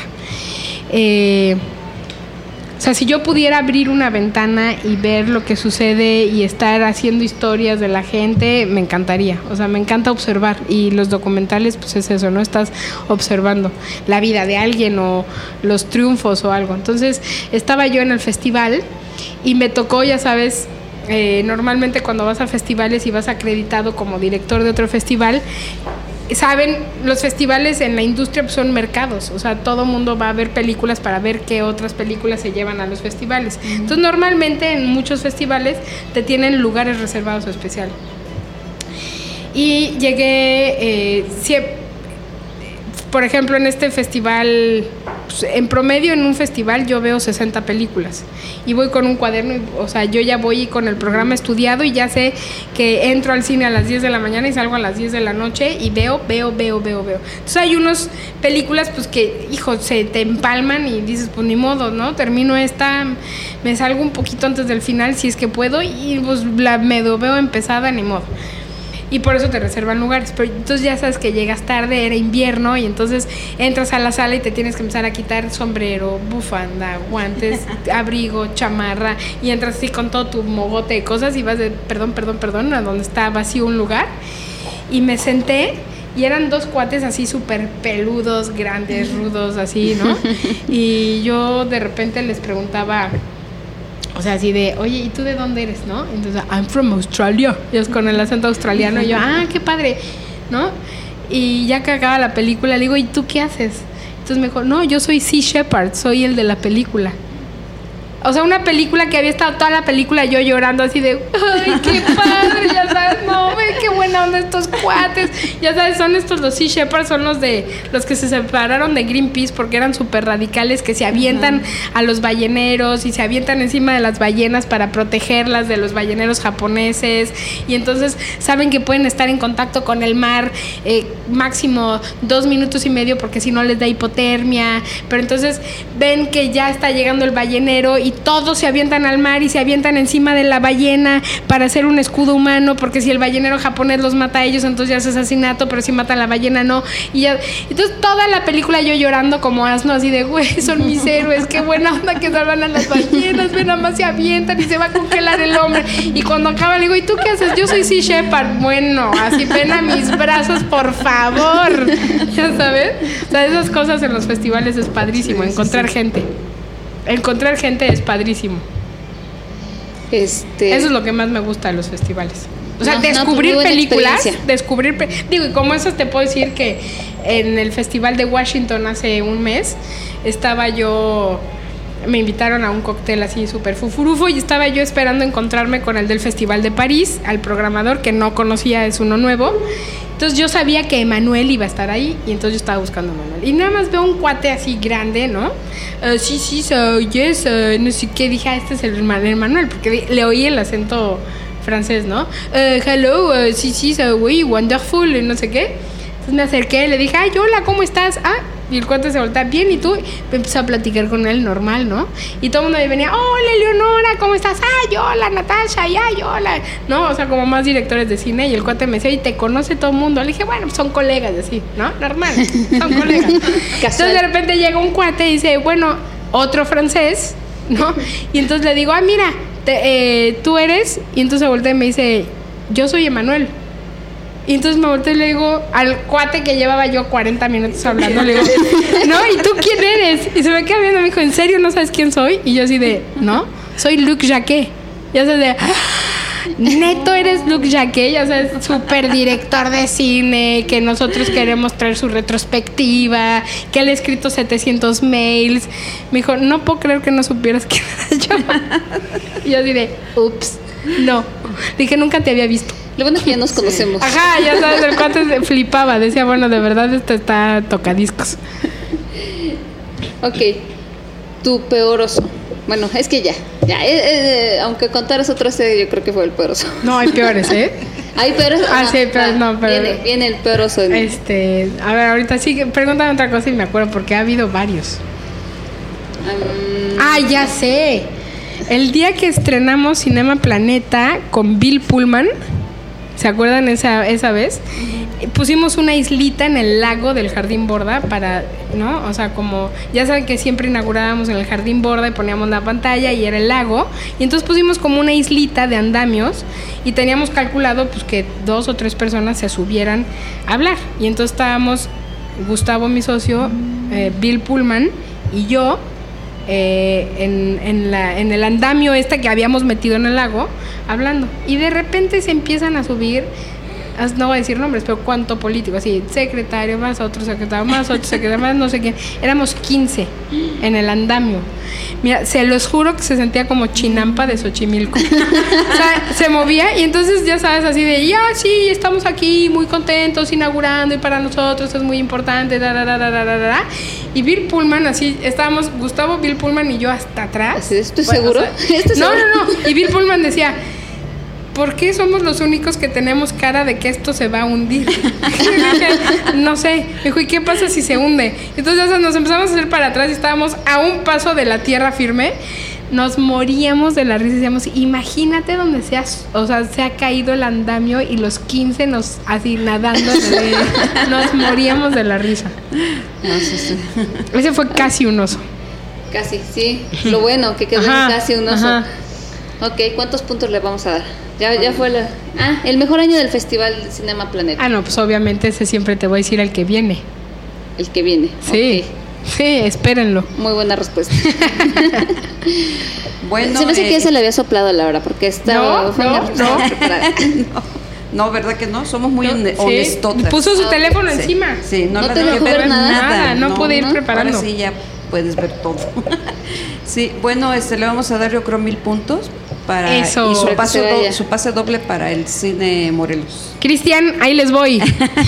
O sea, si yo pudiera abrir una ventana y ver lo que sucede y estar haciendo historias de la gente, me encantaría. O sea, me encanta observar. Y los documentales, pues es eso, ¿no? Estás observando la vida de alguien o los triunfos o algo. Entonces, estaba yo en el festival y me tocó, ya sabes, normalmente cuando vas a festivales y vas acreditado como director de otro festival, saben, los festivales en la industria pues, son mercados, o sea, todo mundo va a ver películas para ver qué otras películas se llevan a los festivales. Entonces, normalmente en muchos festivales te tienen lugares reservados o especial. Y llegué, por ejemplo, en este festival, pues, en promedio en un festival yo veo 60 películas y voy con un cuaderno, o sea, yo ya voy con el programa estudiado y ya sé que entro al cine a las 10 de la mañana y salgo a las 10 de la noche y veo. Entonces hay unas películas pues que, hijo, se te empalman y dices, pues ni modo, ¿no? Termino esta, me salgo un poquito antes del final si es que puedo y pues me veo empezada, ni modo. Y por eso te reservan lugares. Pero entonces ya sabes que llegas tarde, era invierno, y entonces entras a la sala y te tienes que empezar a quitar sombrero, bufanda, guantes, abrigo, chamarra, y entras así con todo tu mogote de cosas y vas de perdón, a donde está vacío un lugar. Y me senté y eran 2 cuates así súper peludos, grandes, rudos, así, ¿no? Y yo de repente les preguntaba... O sea, así de, oye, ¿y tú de dónde eres, no? Entonces, I'm from Australia. Ellos con el acento australiano. Y yo, qué padre, ¿no? Y ya que acaba la película, le digo, ¿y tú qué haces? Entonces me dijo, no, yo soy Sea Shepherd, soy el de la película. O sea, una película que había estado toda la película yo llorando así de, ¡ay, qué padre! Ya sabes, no, ve qué buena onda estos cuates. Ya sabes, son estos los Sea Shepherds, son los que se separaron de Greenpeace porque eran súper radicales, que se avientan a los balleneros y se avientan encima de las ballenas para protegerlas de los balleneros japoneses. Y entonces saben que pueden estar en contacto con el mar máximo 2 minutos y medio porque si no les da hipotermia. Pero entonces ven que ya está llegando el ballenero y todos se avientan al mar y se avientan encima de la ballena para hacer un escudo humano, porque si el ballenero japonés los mata a ellos, entonces ya es asesinato, pero si mata a la ballena, no. Y ya, entonces toda la película yo llorando como asno, así de, güey, son mis héroes, qué buena onda que salvan a las ballenas, ven, nada más se avientan y se va a congelar el hombre. Y cuando acaba le digo, ¿y tú qué haces? Yo soy Sea Shepherd. Bueno, así ven a mis brazos, por favor. ¿Ya sabes? O sea, esas cosas en los festivales es padrísimo, encontrar gente. Encontrar gente es padrísimo. Eso es lo que más me gusta de los festivales. O sea, descubrir películas, digo, y como eso te puedo decir que en el Festival de Washington hace un mes estaba yo, me invitaron a un cóctel así súper fufurufo y estaba yo esperando encontrarme con el del Festival de París, al programador que no conocía, es uno nuevo. Entonces yo sabía que Emanuel iba a estar ahí y entonces yo estaba buscando a Emanuel. Y nada más veo un cuate así grande, ¿no? Sí, yes, no sé qué. Dije, este es el Emanuel, porque le oí el acento francés, ¿no? Hello, sí, oui, wonderful, y no sé qué. Entonces me acerqué, le dije, ay, hola, ¿cómo estás? Y el cuate se voltea, bien, ¿y tú? Me empecé a platicar con él normal, ¿no? Y todo el mundo me venía, hola, Leonora, ¿cómo estás? Ay, hola, Natasha, ay, hola. No, o sea, como más directores de cine. Y el cuate me decía, y te conoce todo el mundo. Le dije, bueno, son colegas, así, ¿no? Normal, son colegas. Entonces de repente llega un cuate y dice, bueno, otro francés, ¿no? Y entonces le digo, mira, tú eres. Y entonces se voltea y me dice, yo soy Emanuel. Y entonces me volteé y le digo al cuate que llevaba yo 40 minutos hablando, le digo, no, ¿y tú quién eres? Y se me queda viendo, me dijo, ¿en serio no sabes quién soy? Y yo así de, no, soy Luc Jacquet. Ya sabes de, neto eres Luc Jacquet, ya sabes, súper director de cine, que nosotros queremos traer su retrospectiva, que él ha escrito 700 mails. Me dijo, no puedo creer que no supieras quién eras yo. Y yo así de, ups, no. Dije, nunca te había visto. Lo bueno es que ya nos conocemos. Ajá, ya sabes, el cuate se flipaba. Decía, bueno, de verdad esto está tocadiscos. Ok, tu peor oso. Bueno, es que ya, aunque contaras otro, yo creo que fue el peor oso. No, hay peores, ¿eh? Hay peores. Sí, pero no, pero... Viene el peor oso. A ver, ahorita sí, pregúntame otra cosa y me acuerdo, porque ha habido varios. Ya sé. El día que estrenamos Cinema Planeta con Bill Pullman, ¿se acuerdan esa vez? Pusimos una islita en el lago del Jardín Borda para, ¿no? O sea, como, ya saben que siempre inaugurábamos en el Jardín Borda y poníamos la pantalla y era el lago. Y entonces pusimos como una islita de andamios y teníamos calculado pues que 2 o 3 personas se subieran a hablar. Y entonces estábamos Gustavo, mi socio, Bill Pullman y yo, en el andamio que habíamos metido en el lago hablando, y de repente se empiezan a subir no voy a decir nombres, pero cuánto político, así, secretario, más otro secretario, más otro secretario, más no sé quién. Éramos 15 en el andamio. Mira, se los juro que se sentía como Chinampa de Xochimilco. O sea, se movía y entonces ya sabes, así de, ya sí, estamos aquí muy contentos, inaugurando y para nosotros es muy importante, y Bill Pullman, así, estábamos, Gustavo, Bill Pullman y yo hasta atrás. ¿Estoy seguro? No. Y Bill Pullman decía, ¿por qué somos los únicos que tenemos cara de que esto se va a hundir? No sé. Me dijo, ¿y qué pasa si se hunde? Entonces nos empezamos a hacer para atrás y estábamos a un paso de la tierra firme. Nos moríamos de la risa. Decíamos, imagínate donde se ha caído el andamio y los 15 nos así nadando. Nos moríamos de la risa. Ese fue casi un oso. Casi, sí. Lo bueno, que quedó casi un oso. Ok, ¿cuántos puntos le vamos a dar? Ya fue el mejor año del Festival de Cinema Planeta. No, pues obviamente ese siempre te voy a decir el que viene. El que viene. Sí, sí, espérenlo. Muy buena respuesta. Bueno, se me hace que ya se le había soplado a Laura, porque estaba preparada. No, ¿verdad que no? Somos muy honestotas. Puso su teléfono encima. Sí, no te dejó ver nada. No pude ir preparando. Ahora sí ya puedes ver todo. Sí, bueno, le vamos a dar yo creo 1000 puntos para eso. Y su pase doble para el Cine Morelos. Cristian, ahí les voy.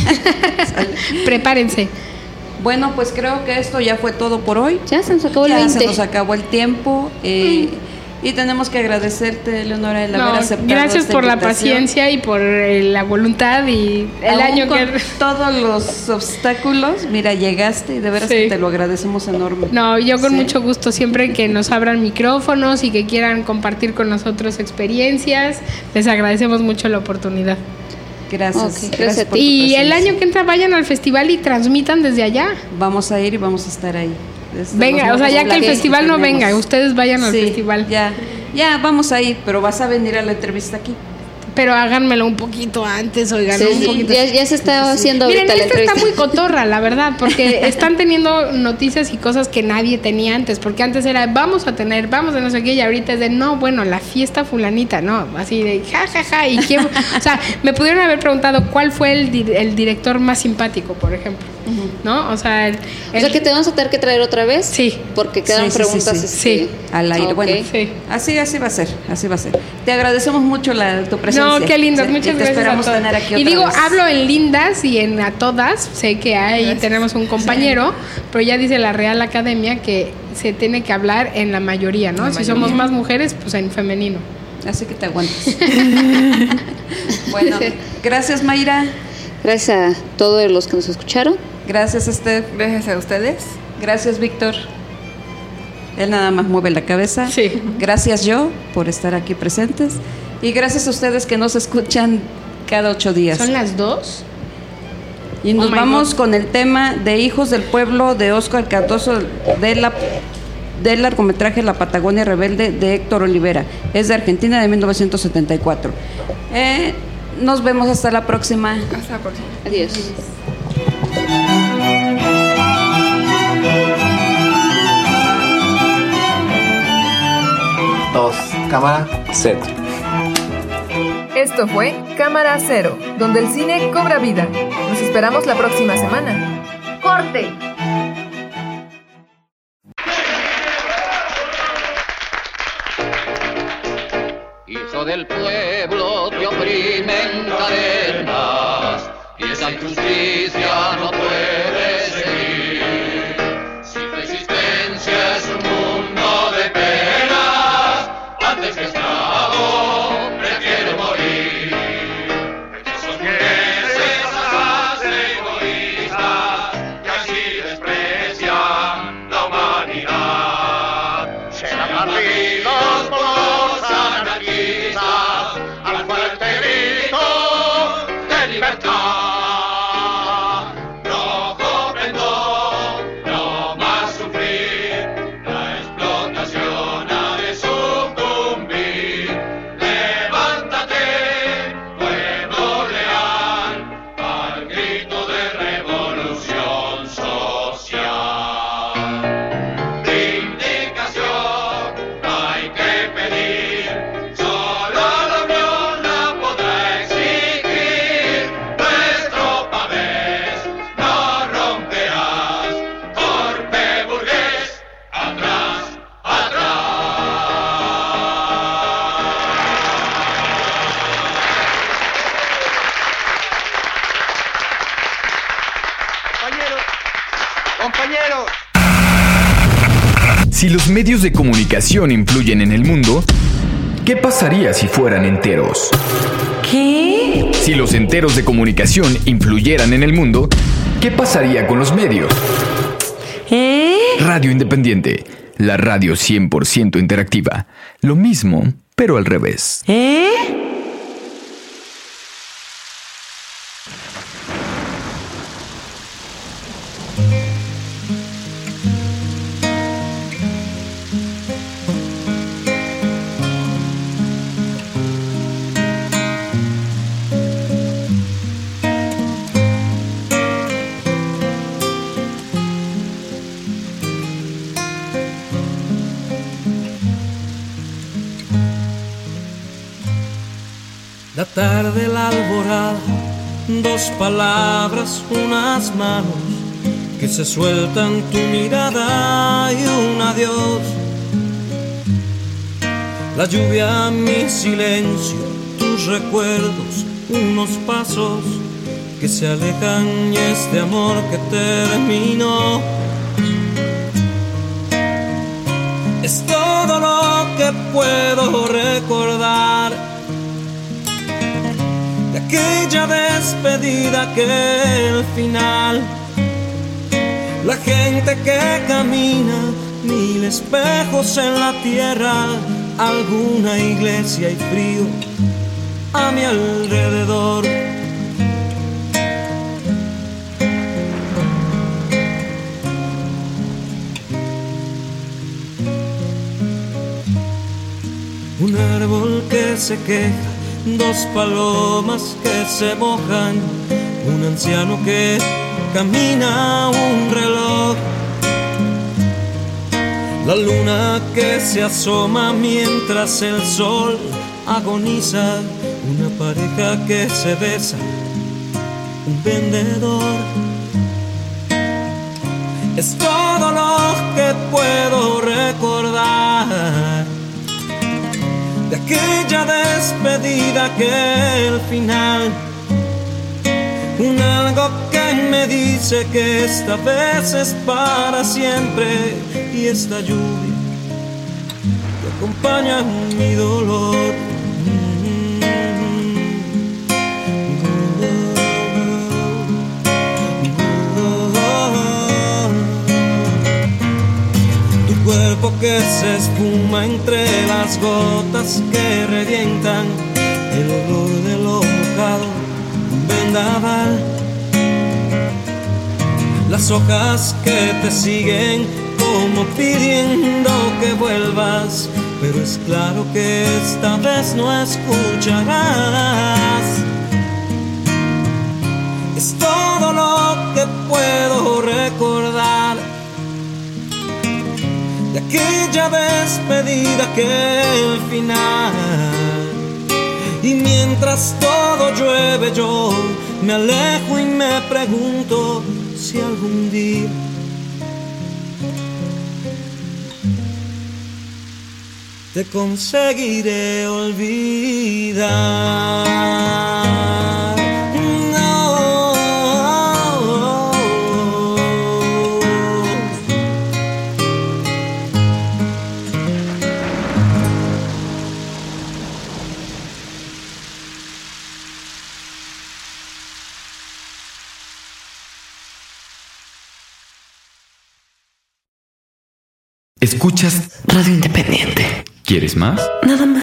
Prepárense. Bueno, pues creo que esto ya fue todo por hoy. Ya se nos acabó el 20. Se nos acabó el tiempo. Y tenemos que agradecerte, Leonora, el haber aceptado. Gracias esta por la invitación. paciencia y por la voluntad y el año con que todos los obstáculos, mira, llegaste y de veras que te lo agradecemos enorme. No, yo con mucho gusto, siempre que nos abran micrófonos y que quieran compartir con nosotros experiencias, les agradecemos mucho la oportunidad. Gracias. Gracias por tu y presencia. el año que entra vayan al festival y transmitan desde allá. Vamos a ir y vamos a estar ahí. Venga, o sea, ya que el festival no venga, ustedes vayan al festival. Ya vamos a ir, pero vas a venir a la entrevista aquí. Pero háganmelo un poquito antes, oigan. Un poquito. Ya se está haciendo ahorita. Miren, la entrevista. Está muy cotorra, la verdad, porque están teniendo noticias y cosas que nadie tenía antes, porque antes era, vamos a no sé qué, y ahorita es de, no, bueno, la fiesta fulanita, no, así de, ja, y quién, o sea, me pudieron haber preguntado cuál fue el director más simpático, por ejemplo, ¿no? O sea, o sea, que te vamos a tener que traer otra vez. Sí. Porque quedan preguntas. Sí. Al aire. Okay. Bueno, así va a ser. Te agradecemos mucho tu presencia. No, qué lindas, muchas te gracias esperamos a todas. tener aquí y otra digo, vez. hablo en lindas y en a todas, sé que ahí tenemos un compañero, pero ya dice la Real Academia que se tiene que hablar en la mayoría, ¿no? Si somos más mujeres, pues en femenino. Así que te aguantas. Bueno, gracias Mayra. Gracias a todos los que nos escucharon. Gracias Steph. Gracias a ustedes. Gracias Víctor. Él nada más mueve la cabeza. Sí. Gracias yo por estar aquí presentes. Y gracias a ustedes que nos escuchan cada 8 días. ¿Son las 2? Y nos vamos con el tema de Hijos del Pueblo de Óscar Cardoso del largometraje La Patagonia Rebelde de Héctor Olivera. Es de Argentina, de 1974. Nos vemos hasta la próxima. Hasta la próxima. Adiós. Dos, cámara, set. Esto fue Cámara Cero, donde el cine cobra vida. Nos esperamos la próxima semana. ¡Corte! Hijo del pueblo, te oprimen cadenas y esa injusticia no puede seguir. Si tu existencia es un mundo de penas, antes que esclavo prefiero morir. Esos meses hacen egoístas y así desprecian la humanidad. Serán barridos por los anarquistas al fuerte grito de libertad. No Compañeros. Si los medios de comunicación influyen en el mundo, ¿qué pasaría si fueran enteros? ¿Qué? Si los enteros de comunicación influyeran en el mundo, ¿qué pasaría con los medios? Radio Independiente, la radio 100% interactiva. Lo mismo, pero al revés. La tarde, la alborada, dos palabras, unas manos que se sueltan, tu mirada y un adiós. La lluvia, mi silencio, tus recuerdos, unos pasos que se alejan y este amor que terminó. Es todo lo que puedo recordar de aquella despedida que el final. La gente que camina, mil espejos en la tierra, alguna iglesia y frío a mi alrededor. Un árbol que se queja, dos palomas que se mojan, un anciano que camina, un reloj, la luna que se asoma mientras el sol agoniza, una pareja que se besa, un vendedor. Es todo lo que puedo recordar de aquella despedida que el final. Un algo que me dice que esta vez es para siempre, y esta lluvia que acompaña mi dolor. Tu cuerpo que se espuma entre las gotas que revientan, el olor de lo mojado, un vendaval. Las hojas que te siguen como pidiendo que vuelvas, pero es claro que esta vez no escucharás. Es todo lo que puedo recordar de aquella despedida que el final. Y mientras todo llueve yo me alejo y me pregunto si algún día te conseguiré olvidar. Escuchas Radio Independiente. ¿Quieres más? Nada más.